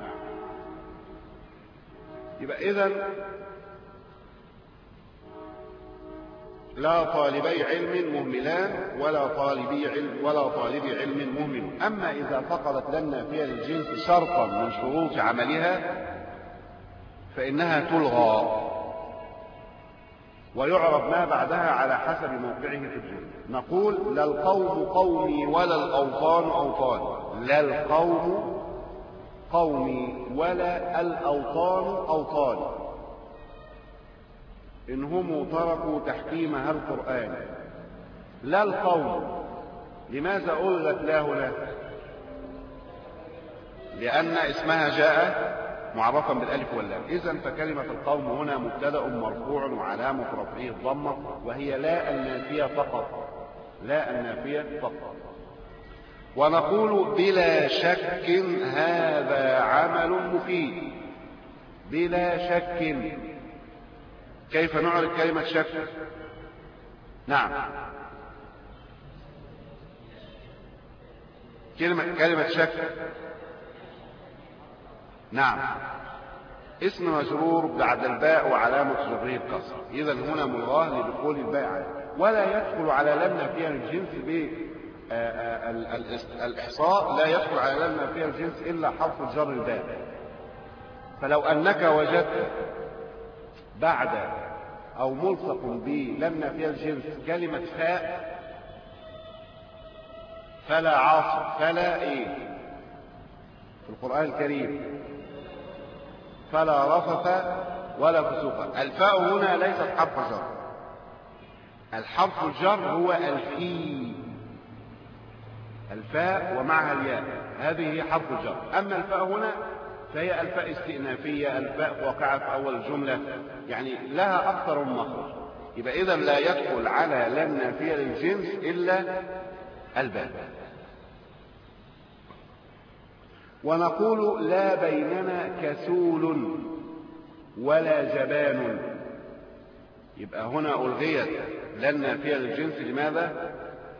يبقى إذن لا طالبي علم مهملان ولا طالبي علم ولا طالبي علم مهمل. أما إذا فقدت لن النافية للجنس شرطا من شروط عملها فإنها تلغى ويعرب ما بعدها على حسب موقعه في الجملة. نقول لا القوم قومي ولا الأوطان أوطاني. لا القوم قومي ولا الأوطان أوطاني إن هم تركوا تحكيمها القرآن. لا القوم، لماذا ألغت لا هنا؟ لأن اسمها جاء معرفا بالالف واللام. إذن فكلمة القوم هنا مبتدأ مرفوع وعلامة رفعه الضمة، وهي لا النافية فقط. لا النافية فقط. ونقول بلا شك هذا عمل مفيد. بلا شك. كيف نعرف كلمة شك؟ نعم، كلمة كلمة شك. نعم، اسم مجرور بعد الباء وعلامة جره الكسر. إذا هنا ملغاه لدخول الباء عليه. ولا يدخل على لم نافية الجنس بالإحصاء، لا يدخل على لم نافية الجنس إلا حرف الجر الباء. فلو أنك وجدت بعد أو ملصق بلم نافية الجنس كلمة فاء فلا عاصف، فلا إيه في القرآن الكريم، فلا رفث ولا فسوق. الفاء هنا ليست حرف جر. الحرف الجر هو الفي، الفاء ومعها الياء، هذه هي حرف الجر. أما الفاء هنا فهي الفاء استئنافية، الفاء واقعة في أول الجملة، يعني لها أكثر من مخرج. يبقى إذا لا يدخل على لم نافية للجنس إلا الباء. ونقول لا بيننا كسول ولا جبان. يبقى هنا ألغيت لن نافية للجنس. لماذا؟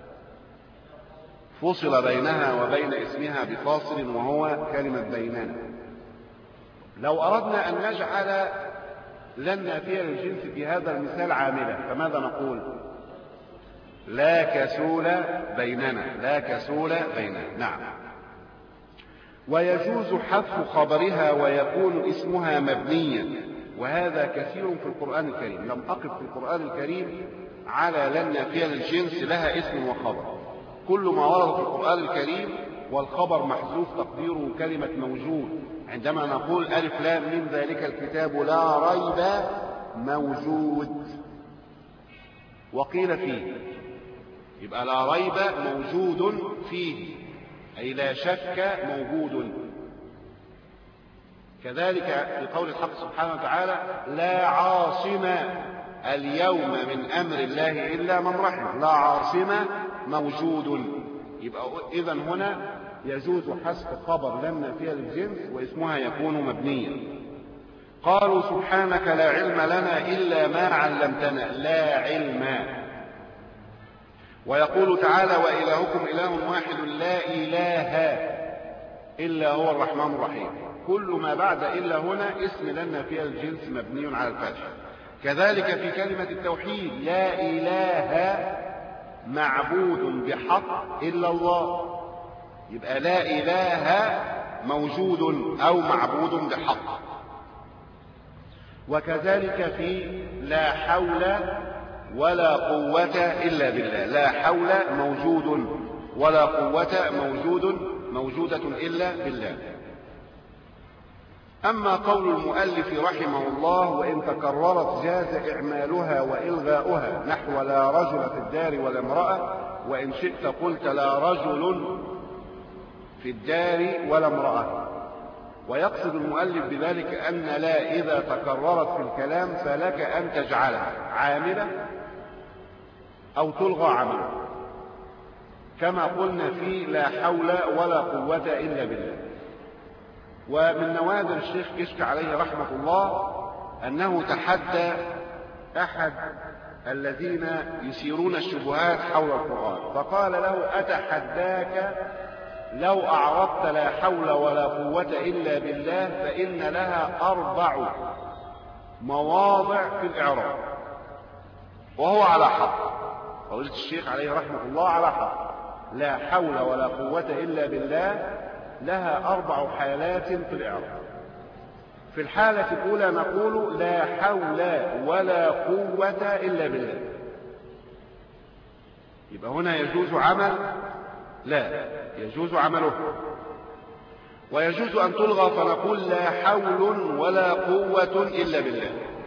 فصل بينها وبين اسمها بفاصل وهو كلمة بيننا. لو أردنا أن نجعل لن نافية للجنس في هذا المثال عاملة فماذا نقول؟ لا كسول بيننا. لا كسول بيننا. نعم. ويجوز حذف خبرها ويكون اسمها مبنيا، وهذا كثير في القرآن الكريم. لم أقف في القرآن الكريم على لن نافية للجنس لها اسم وخبر. كل ما ورد في القرآن الكريم والخبر محذوف تقديره كلمة موجود. عندما نقول ألف لام من ذلك الكتاب لا ريب موجود، وقيل فيه، يبقى لا ريب موجود فيه، أي لا شك موجود. كذلك في قول الحق سبحانه وتعالى لا عاصم اليوم من أمر الله إلا من رحم. لا عاصم موجود. يبقى إذن هنا يجوز حذف خبر لم نافية للجنس واسمها يكون مبنيا. قالوا سبحانك لا علم لنا إلا ما علمتنا. لا علم. ويقول تعالى وإلهكم إله واحد لا إله إلا هو الرحمن الرحيم. كل ما بعد إلا هنا اسم لن نافية للجنس مبني على الفتح. كذلك في كلمة التوحيد لا إله معبود بحق إلا الله. يبقى لا إله موجود أو معبود بحق. وكذلك في لا حول ولا قوة إلا بالله. لا حول موجود ولا قوة موجود موجودة إلا بالله. أما قول المؤلف رحمه الله وإن تكررت جاز إعمالها وإلغاؤها نحو لا رجل في الدار ولا امرأة، وإن شئت قلت لا رجل في الدار ولا امرأة. ويقصد المؤلف بذلك أن لا إذا تكررت في الكلام فلك أن تجعلها عاملة أو تلغى عاملة، كما قلنا في لا حول ولا قوة إلا بالله. ومن نوادر الشيخ كشك عليه رحمة الله أنه تحدى أحد الذين يثيرون الشبهات حول القرآن فقال له أتحداك لو أعرضت لا حول ولا قوة إلا بالله فإن لها أربع مواضع في الإعراب. وهو على حق. فضيلة الشيخ عليه رحمة الله على حق. لا حول ولا قوة إلا بالله لها أربع حالات في الإعراب. في الحالة الأولى نقول لا حول ولا قوة إلا بالله. يبقى هنا يجوز عمل لا، يجوز عمله. ويجوز أن تلغى فنقول لا حول ولا قوة إلا بالله.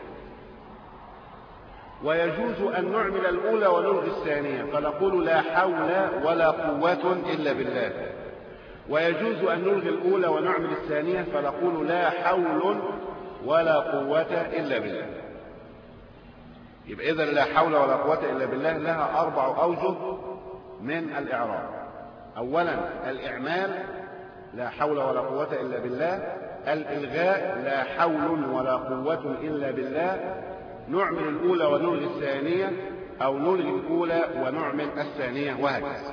ويجوز أن نعمل الأولى ونلغي الثانية فنقول لا حول ولا قوة إلا بالله. ويجوز أن نلغي الأولى ونعمل الثانية فنقول لا حول ولا قوة إلا بالله. يبقى إذن لا حول ولا قوة إلا بالله لها أربع أوجه من الإعراب. أولا الإعمال لا حول ولا قوة إلا بالله. الإلغاء لا حول ولا قوة إلا بالله. نعمل الأولى ونلغي الثانية أو نلغي الأولى ونعمل الثانية وهكذا.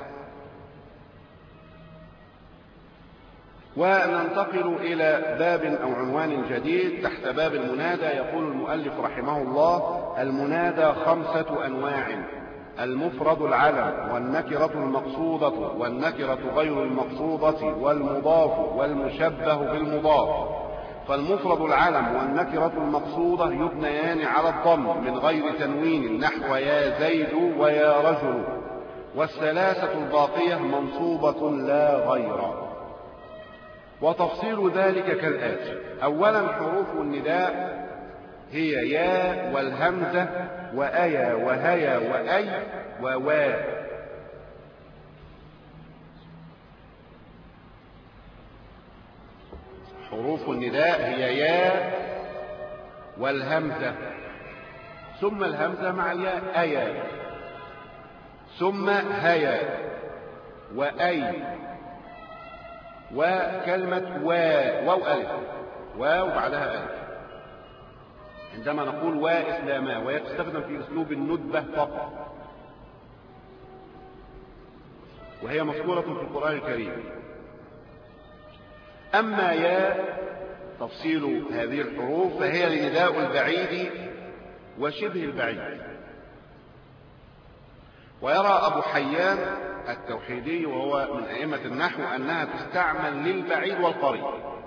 وننتقل إلى باب أو عنوان جديد تحت باب المنادى. يقول المؤلف رحمه الله: المنادى خمسة أنواع: المفرد العلم، والنكرة المقصودة، والنكرة غير المقصودة، والمضاف، والمشبه بالمضاف. فالمفرد العلم والنكرة المقصودة يبنيان على الضم من غير تنوين نحو يا زيد ويا رجل. والثلاثة الباقية منصوبة لا غير. وتفصيل ذلك كالآتي: أولا حروف النداء هي يا والهمزة وأيا وهيا وأي ووا. حروف النداء هي يا والهمزة ثم الهمزة مع الياء أيا ثم هيا وأي وكلمة وا واو ألف واو بعدها ألف. عندما نقول وا إسلاما وهي تستخدم في أسلوب الندبة فقط وهي مذكورة في القرآن الكريم. أما يا تفصيل هذه الحروف فهي لنداء البعيد وشبه البعيد. ويرى أبو حيان التوحيدي وهو من أئمة النحو أنها تستعمل للبعيد والقريب.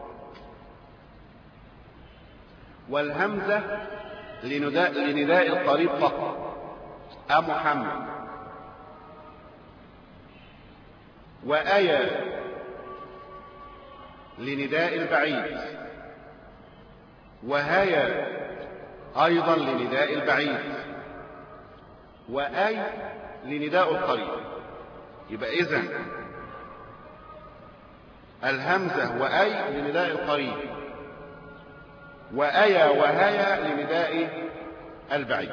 والهمزة لنداء, لنداء القريب فقط أمحمد. وأيا لنداء البعيد. وهيا أيضا لنداء البعيد. وأي لنداء القريب. يبقى إذن الهمزة وأي لنداء القريب وأيا وهيا لنداء البعيد.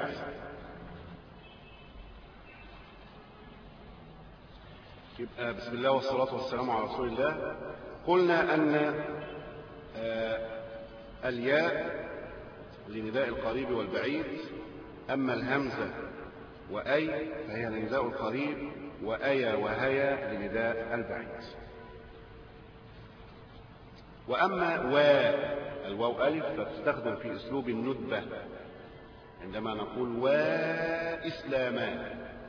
يبقى بسم الله والصلاة والسلام على رسول الله. قلنا أن الياء لنداء القريب والبعيد. أما الهمزة وأي فهي لنداء القريب وأيا وهيا لنداء البعيد. وأما وا الواو ألف فتستخدم في أسلوب الندبة عندما نقول وا إسلاما.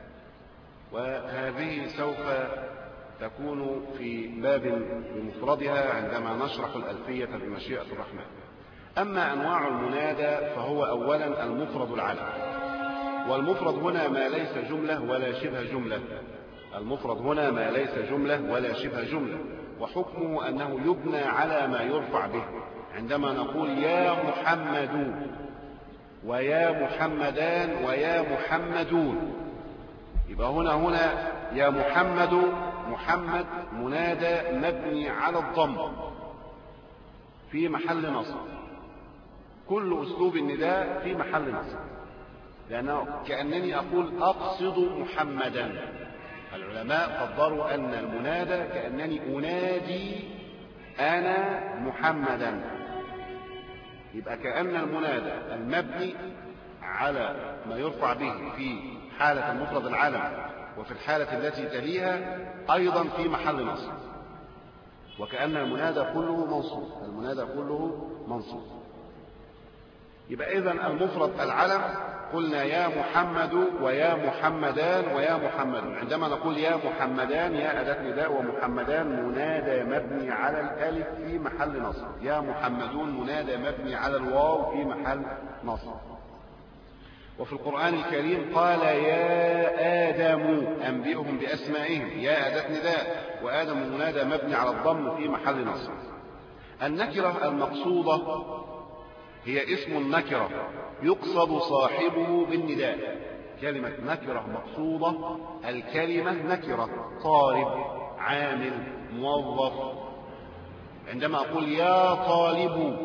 وهذه سوف تكون في باب بمفردها عندما نشرح الألفية بمشيئة الرحمن. أما أنواع المنادى فهو أولا المفرد العلم. والمفرد هنا ما ليس جملة ولا شبه جملة. المفرد هنا ما ليس جملة ولا شبه جملة. وحكمه أنه يبنى على ما يرفع به. عندما نقول يا محمد ويا محمدان ويا محمدون يبقى هنا هنا يا محمد محمد منادى مبني على الضم في محل نصب. كل أسلوب النداء في محل نصب لأنه كأنني أقول أقصد محمدا. العلماء قدروا أن المنادى كأنني أنادي أنا محمدا. يبقى كأن المنادى المبني على ما يرفع به في حالة المفرد العلم وفي الحالة التي تليها أيضا في محل نصب. وكأن المنادى كله منصوب. المنادى كله منصوب. يبقى إذن المفرد العلم قلنا يا محمد ويا محمدان ويا محمد. عندما نقول يا محمدان يا أداة نداء، ومحمدان منادى مبني على الألف في محل نصب، يا محمدون منادى مبني على الواو في محل نصب. وفي القرآن الكريم قال يا آدم أنبئهم بأسمائهم، يا أداة نداء، وآدم منادى مبني على الضم في محل نصب. النكرة المقصودة هي اسم النكرة يقصد صاحبه بالنداء. كلمة نكرة مقصودة، الكلمة نكرة، طالب، عامل، موظف. عندما أقول يا طالب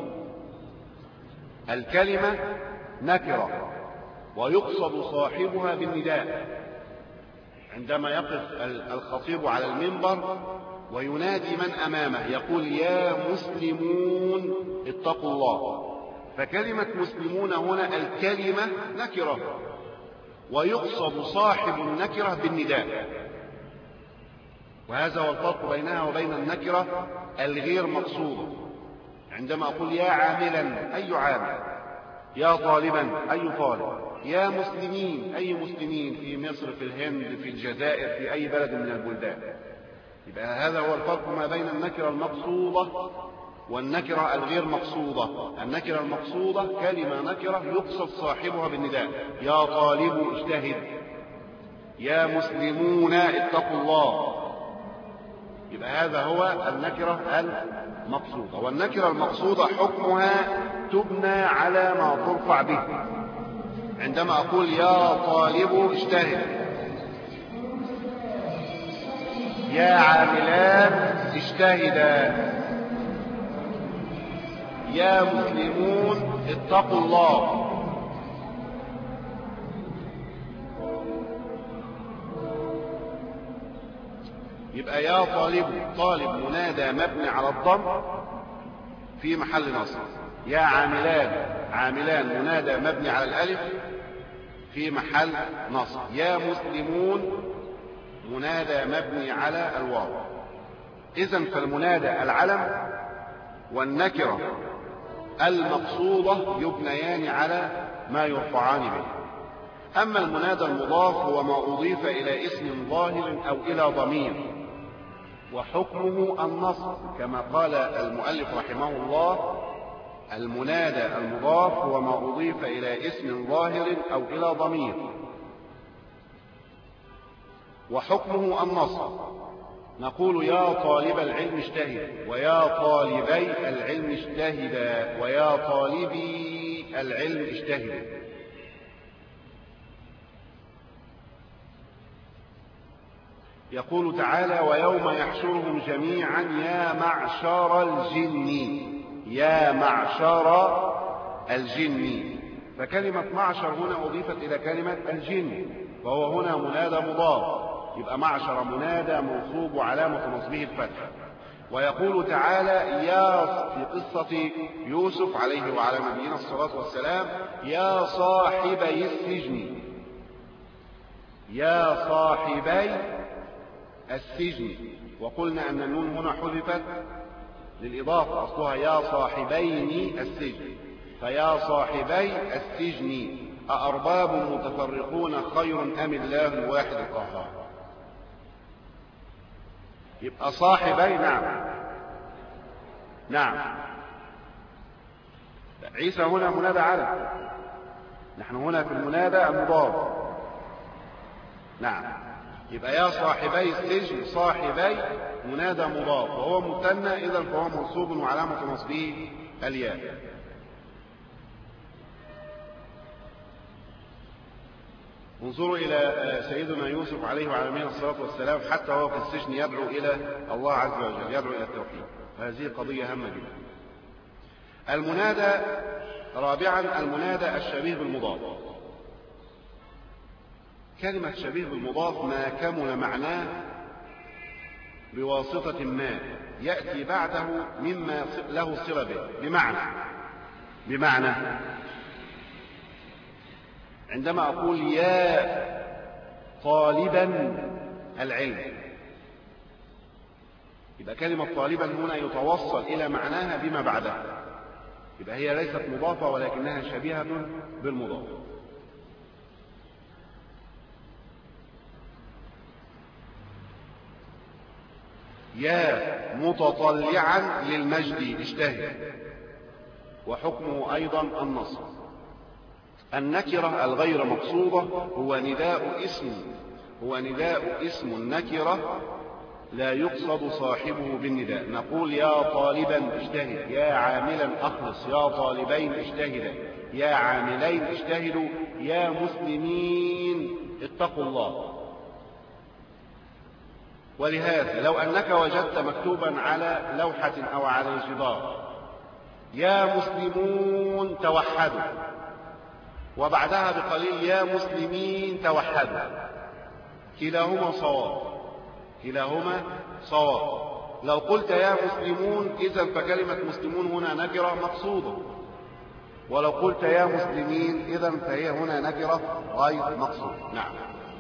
الكلمة نكرة ويقصد صاحبها بالنداء. عندما يقف الخطيب على المنبر وينادي من أمامه يقول يا مسلمون اتقوا الله، فكلمة مسلمون هنا الكلمة نكرة ويقصد صاحب النكرة بالنداء، وهذا هو الفرق بينها وبين النكرة الغير مقصودة. عندما أقول يا عاملا أي عامل، يا طالبا أي طالب، يا مسلمين أي مسلمين في مصر، في الهند، في الجزائر، في أي بلد من البلدان. يبقى هذا هو الفرق ما بين النكرة المقصودة والنكرة الغير مقصودة. النكرة المقصودة كلمة نكرة يقصد صاحبها بالنداء، يا طالب اجتهد، يا مسلمون اتقوا الله. يبقى هذا هو النكرة المقصودة. والنكرة المقصودة حكمها تبنى على ما ترفع به. عندما أقول يا طالب اجتهد، يا عاملان اجتهدا، يا مسلمون اتقوا الله. يبقى يا طالب، طالب منادى مبني على الضم في محل نصب. يا عاملان، عاملان منادى مبني على الألف في محل نصب. يا مسلمون منادى مبني على الواو. إذن فالمنادى العلم والنكرة المقصودة يبنيان على ما يرفعان به. أما المنادى المضاف هو ما أضيف إلى اسم ظاهر أو إلى ضمير، وحكمه النصب كما قال المؤلف رحمه الله: المنادى المضاف هو ما أضيف إلى اسم ظاهر أو إلى ضمير، وحكمه النصب. نقول يا طالب العلم اجتهد، ويا طالبي العلم اجتهدا، ويا طالبي العلم اجتهدوا. يقول تعالى: ويوم يحشرهم جميعا يا معشر الجن، يا معشر الجن. فكلمة معشر هنا أضيفت إلى كلمة الجن، فهو هنا منادى مضاف، يبقى معشر منادى منصوب وعلامة نصبه الفتح. ويقول تعالى يا في قصة يوسف عليه وعلى نبينا الصلاة والسلام: يا صاحبي السجن، يا صاحبي السجن. وقلنا أن النون هنا حذفت للإضافة، أصلها يا صاحبين السجن، فيا صاحبي السجن أأرباب متفرقون خير أم الله الواحد القهار. يبقى صاحبي، نعم نعم، عيسى هنا منادى علم، نحن هنا في المنادى المضاف. نعم، يبقى يا صاحبي السجن، صاحبي منادى مضاف وهو مثنى، إذا فهو منصوب وعلامة نصبه الياء. انظروا إلى سيدنا يوسف عليه وعلى نبينا الصلاة والسلام، حتى وهو في السجن يدعو إلى الله عز وجل، يدعو إلى التوحيد. هذه قضية هامة جدا. المنادى رابعا، المنادى الشبيه بالمضاف. كلمة شبيه بالمضاف ما كمل معناه بواسطة ما يأتي بعده مما له صلة به. بمعنى بمعنى عندما أقول يا طالبا العلم، يبقى كلمة طالبا هنا يتوصل إلى معناها بما بعدها، يبقى هي ليست مضافة ولكنها شبيهة بالمضاف. يا متطلعا للمجد اجتهد، وحكمه أيضا النصب. النكرة الغير مقصودة هو نداء اسم هو نداء اسم النكرة لا يقصد صاحبه بالنداء. نقول يا طالبا اجتهد، يا عاملا أخلص، يا طالبين اجتهدا، يا عاملين اجتهدوا، يا مسلمين اتقوا الله. ولهذا لو أنك وجدت مكتوبا على لوحة أو على الجدار يا مسلمون توحدوا، وبعدها بقليل يا مسلمين توحدوا، كلاهما صواب كلاهما صواب. لو قلت يا مسلمون إذا فكلمة مسلمون هنا نكرة مقصودة، ولو قلت يا مسلمين إذا فهي هنا نكرة غير مقصودة. نعم.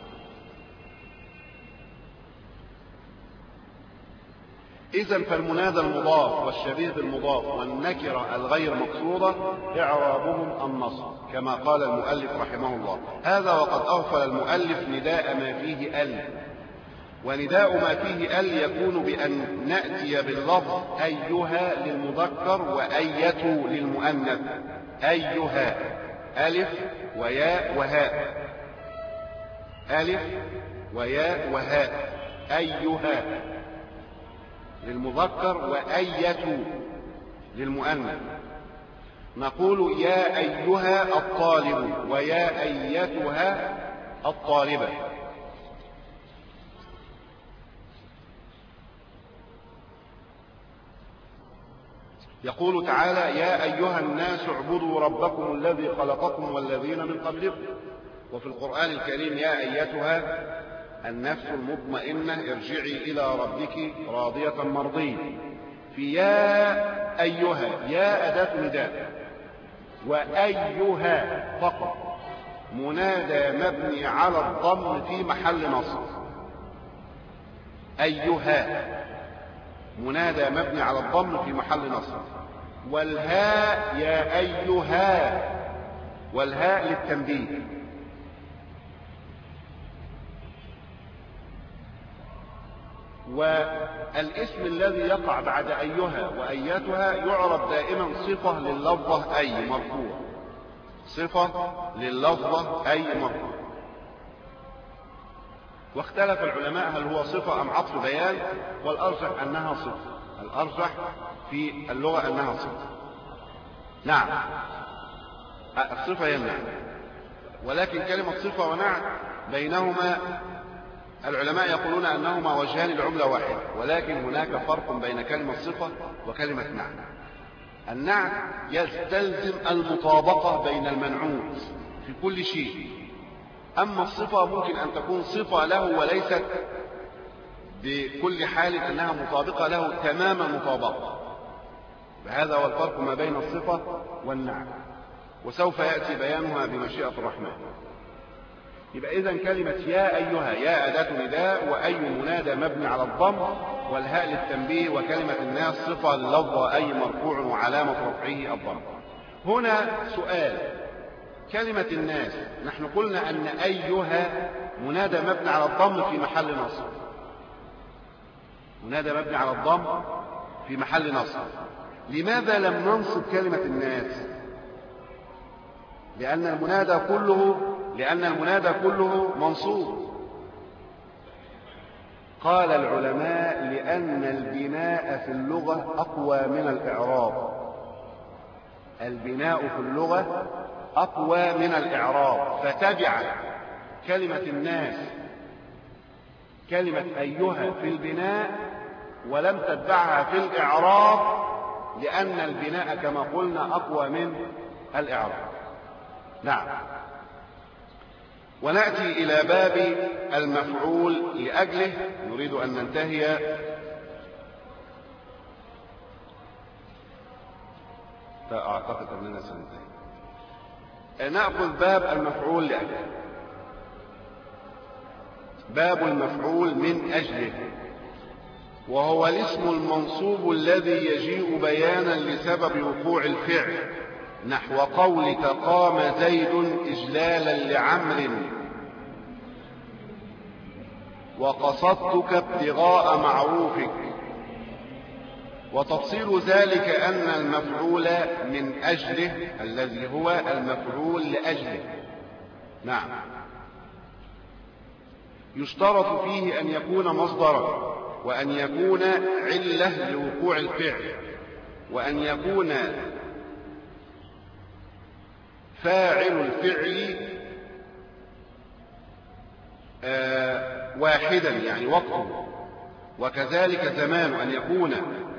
إذا فالمنادى المضاف والشبيه بالمضاف والنكرة الغير مقصودة إعرابهم النصب كما قال المؤلف رحمه الله. هذا وقد أغفل المؤلف نداء ما فيه ال، ونداء ما فيه ال يكون بأن نأتي باللفظ أيها للمذكر وأية للمؤنث. أيها ألف وياء وهاء، ألف وياء وهاء، أيها للمذكر وأية للمؤنث. نقول يا أيها الطالب ويا أيتها الطالبة. يقول تعالى يا أيها الناس اعبدوا ربكم الذي خلقكم والذين من قبلكم. وفي القرآن الكريم يا أيتها النفس المطمئنة ارجعي إلى ربك راضية مرضية. في يا أيها يا أداة نداء، وأيها فقط منادى مبني على الضم في محل نصب. أيها منادى مبني على الضم في محل نصب. والهاء يا أيها، والهاء للتنبيه. والاسم الذي يقع بعد أيها وأيتها يعرب دائما صفة لللفظة أي مرفوع، صفة لللفظة أي مرفوع. واختلف العلماء هل هو صفة أم عطف بيان، والأرجح أنها صفة، الأرجح في اللغة أنها صفة. نعم الصفة هي النعت، ولكن كلمة صفة ونعت بينهما العلماء يقولون أنهما وجهان لعملة واحدة، ولكن هناك فرق بين كلمة صفة وكلمة نعت. النعت يستلزم المطابقة بين المنعوت في كل شيء، أما الصفة ممكن أن تكون صفة له وليست بكل حال أنها مطابقة له تمام المطابقة. فهذا هو الفرق ما بين الصفة والنعت، وسوف يأتي بيانها بمشيئة الرحمن. يبقى إذن كلمة يا أيها يا أداة نداء، وأي منادى مبني على الضم، والهاء للتنبيه، وكلمة الناس صفة للفظة أي مرفوع وعلامة رفعه الضم. هنا سؤال، كلمة الناس نحن قلنا أن أيها منادى مبني على الضم في محل نصب، منادى مبني على الضم في محل نصب. لماذا لم ننصب كلمة الناس؟ لأن المنادى كله لأن المنادى كله منصوب. قال العلماء لأن البناء في اللغة أقوى من الإعراب، البناء في اللغة أقوى من الإعراب، فتبع كلمة الناس كلمة أيها في البناء ولم تتبعها في الإعراب، لأن البناء كما قلنا أقوى من الإعراب. نعم. ونأتي إلى باب المفعول لأجله، نريد أن ننتهي فأعتقد أننا سننتهي. نأخذ باب المفعول لأجله. باب المفعول من أجله، وهو الاسم المنصوب الذي يجيء بيانا لسبب وقوع الفعل، نحو قولك قام زيد إجلالا لعمر، وقصدتك ابتغاء معروفك. وتفصيل ذلك أن المفعول من أجله الذي هو المفعول لأجله. نعم. يشترط فيه أن يكون مصدرا، وأن يكون علة لوقوع الفعل، وأن يكون فاعل الفعل آه واحدا يعني وقته، وكذلك زمان أن يكون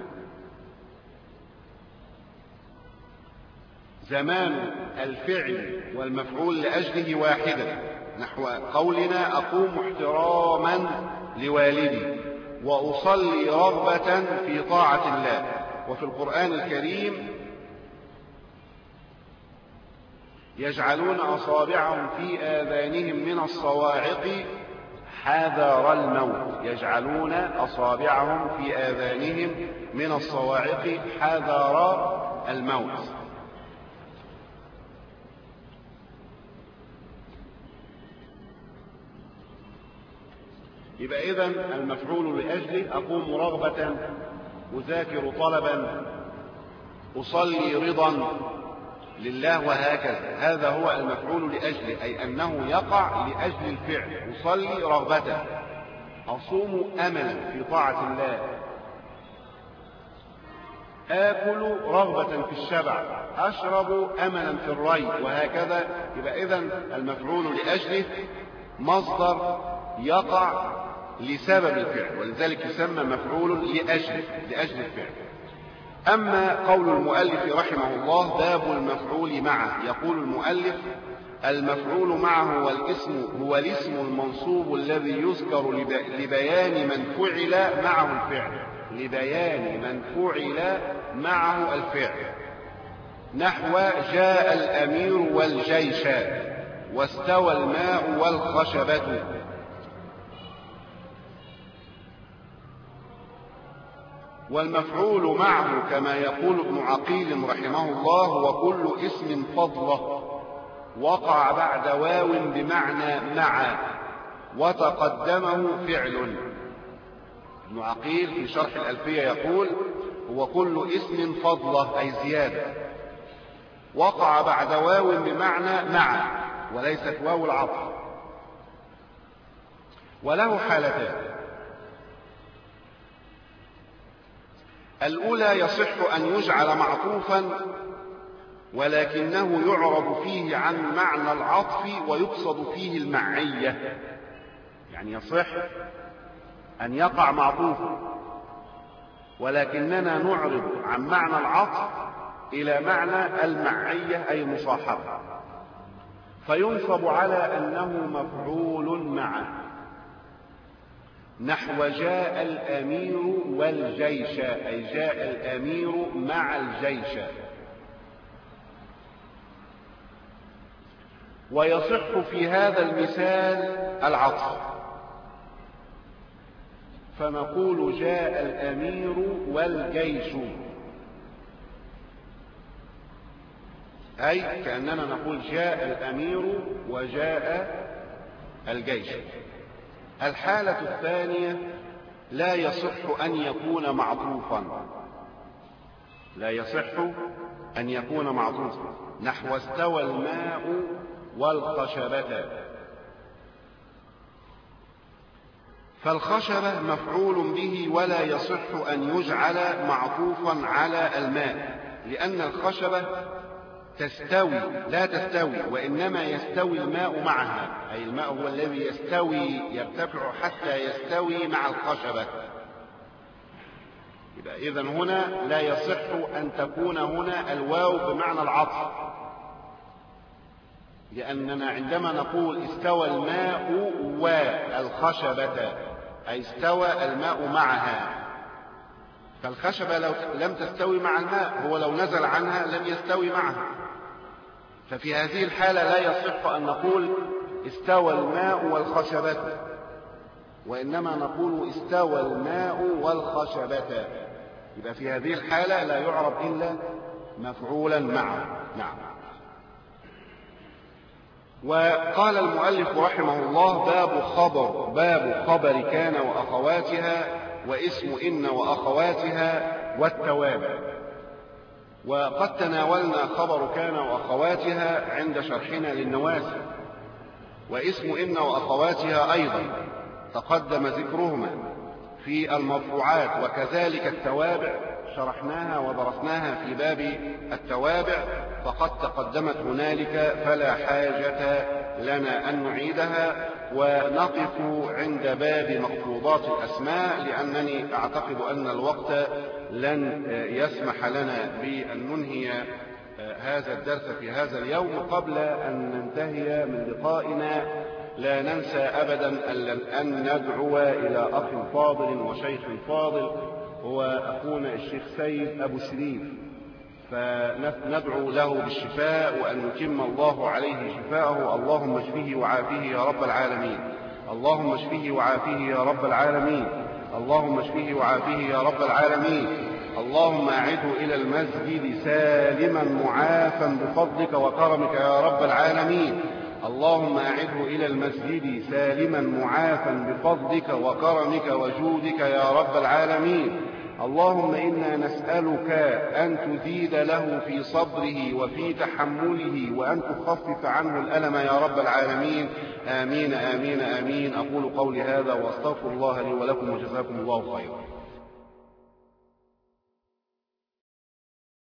زمان الفعل والمفعول لأجله واحدا، نحو قولنا أقوم احتراما لوالدي وأصلي رغبة في طاعة الله. وفي القرآن الكريم يجعلون أصابعهم في آذانهم من الصواعق حذر الموت، يجعلون أصابعهم في آذانهم من الصواعق حذر الموت. يبقى إذن المفعول لأجله أقوم رغبة، أذاكر طلبا، أصلي رضا لله، وهكذا. هذا هو المفعول لأجله، أي أنه يقع لأجل الفعل. أصلي رغبة، أصوم أملا في طاعة الله، آكل رغبة في الشبع، أشرب أملا في الري، وهكذا. يبقى إذن المفعول لأجله مصدر يقع لسبب الفعل، ولذلك يسمى مفعول لأجل لأجل الفعل. أما قول المؤلف رحمه الله باب المفعول معه، يقول المؤلف: المفعول معه هو الاسم هو الاسم المنصوب الذي يذكر لبيان من فعل معه الفعل لبيان من فعل معه الفعل، نحو جاء الأمير والجيش، واستوى الماء والخشبة. والمفعول معه كما يقول ابن عقيل رحمه الله هو كل اسم فضله وقع بعد واو بمعنى مع وتقدمه فعل. ابن عقيل في شرح الألفية يقول: هو كل اسم فضله أي زيادة وقع بعد واو بمعنى مع وليست واو العطف. وله حالتان: الأولى يصح أن يجعل معطوفا ولكنه يعرض فيه عن معنى العطف ويقصد فيه المعية، يعني يصح أن يقع معطوفا ولكننا نعرض عن معنى العطف إلى معنى المعية أي المصاحبة، فينصب على أنه مفعول معه، نحو جاء الأمير والجيش، أي جاء الأمير مع الجيش. ويصح في هذا المثال العطف، فنقول جاء الأمير والجيش، أي كأننا نقول جاء الأمير وجاء الجيش. الحالة الثانية لا يصح أن يكون معطوفا لا يصح أن يكون معطوفا نحو استوى الماء والخشبة. فالخشبة مفعول به ولا يصح أن يجعل معطوفا على الماء، لأن الخشبة تستوي لا تستوي، وإنما يستوي الماء معها، أي الماء هو الذي يستوي يرتفع حتى يستوي مع الخشبة. يبقى إذن هنا لا يصح أن تكون هنا الواو بمعنى العطف، لأننا عندما نقول استوى الماء والخشبة أي استوى الماء معها، فالخشبة لو لم تستوي مع الماء، هو لو نزل عنها لم يستوي معها، ففي هذه الحالة لا يصح أن نقول استوى الماء والخشبة، وإنما نقول استوى الماء والخشبة. يبقى في هذه الحالة لا يعرب إلا مفعولا معه. نعم. وقال المؤلف رحمه الله باب خبر باب خبر كان وأخواتها واسم إن وأخواتها والتوابع. وقد تناولنا خبر كان وأخواتها عند شرحنا للنواسل، واسم إن وأخواتها أيضا تقدم ذكرهما في المرفوعات، وكذلك التوابع شرحناها ودرسناها في باب التوابع فقد تقدمت هنالك، فلا حاجة لنا أن نعيدها، ونقف عند باب مخفوضات الأسماء، لأنني أعتقد أن الوقت لن يسمح لنا بأن ننهي هذا الدرس في هذا اليوم قبل أن ننتهي من لقائنا. لا ننسى أبدا أن ندعو إلى أخ فاضل وشيخ فاضل هو أخونا الشيخ سيد أبو شريف، فندعو له بالشفاء وأن يتم الله عليه شفاءه. اللهم اشفه وعافيه يا رب العالمين، اللهم اشفه وعافيه يا رب العالمين، اللهم اشفه وعافيه يا رب العالمين. اللهم أعده إلى المسجد سالما معافا بفضلك وكرمك يا رب العالمين. اللهم أعده إلى المسجد سالما معافا بفضلك وكرمك وجودك يا رب العالمين. اللهم إنا نسألك أن تزيد له في صبره وفي تحمله، وأن تخفف عنه الألم يا رب العالمين. آمين آمين آمين. أقول قولي هذا وأستغفر الله لي ولكم، وجزاكم الله خيرا.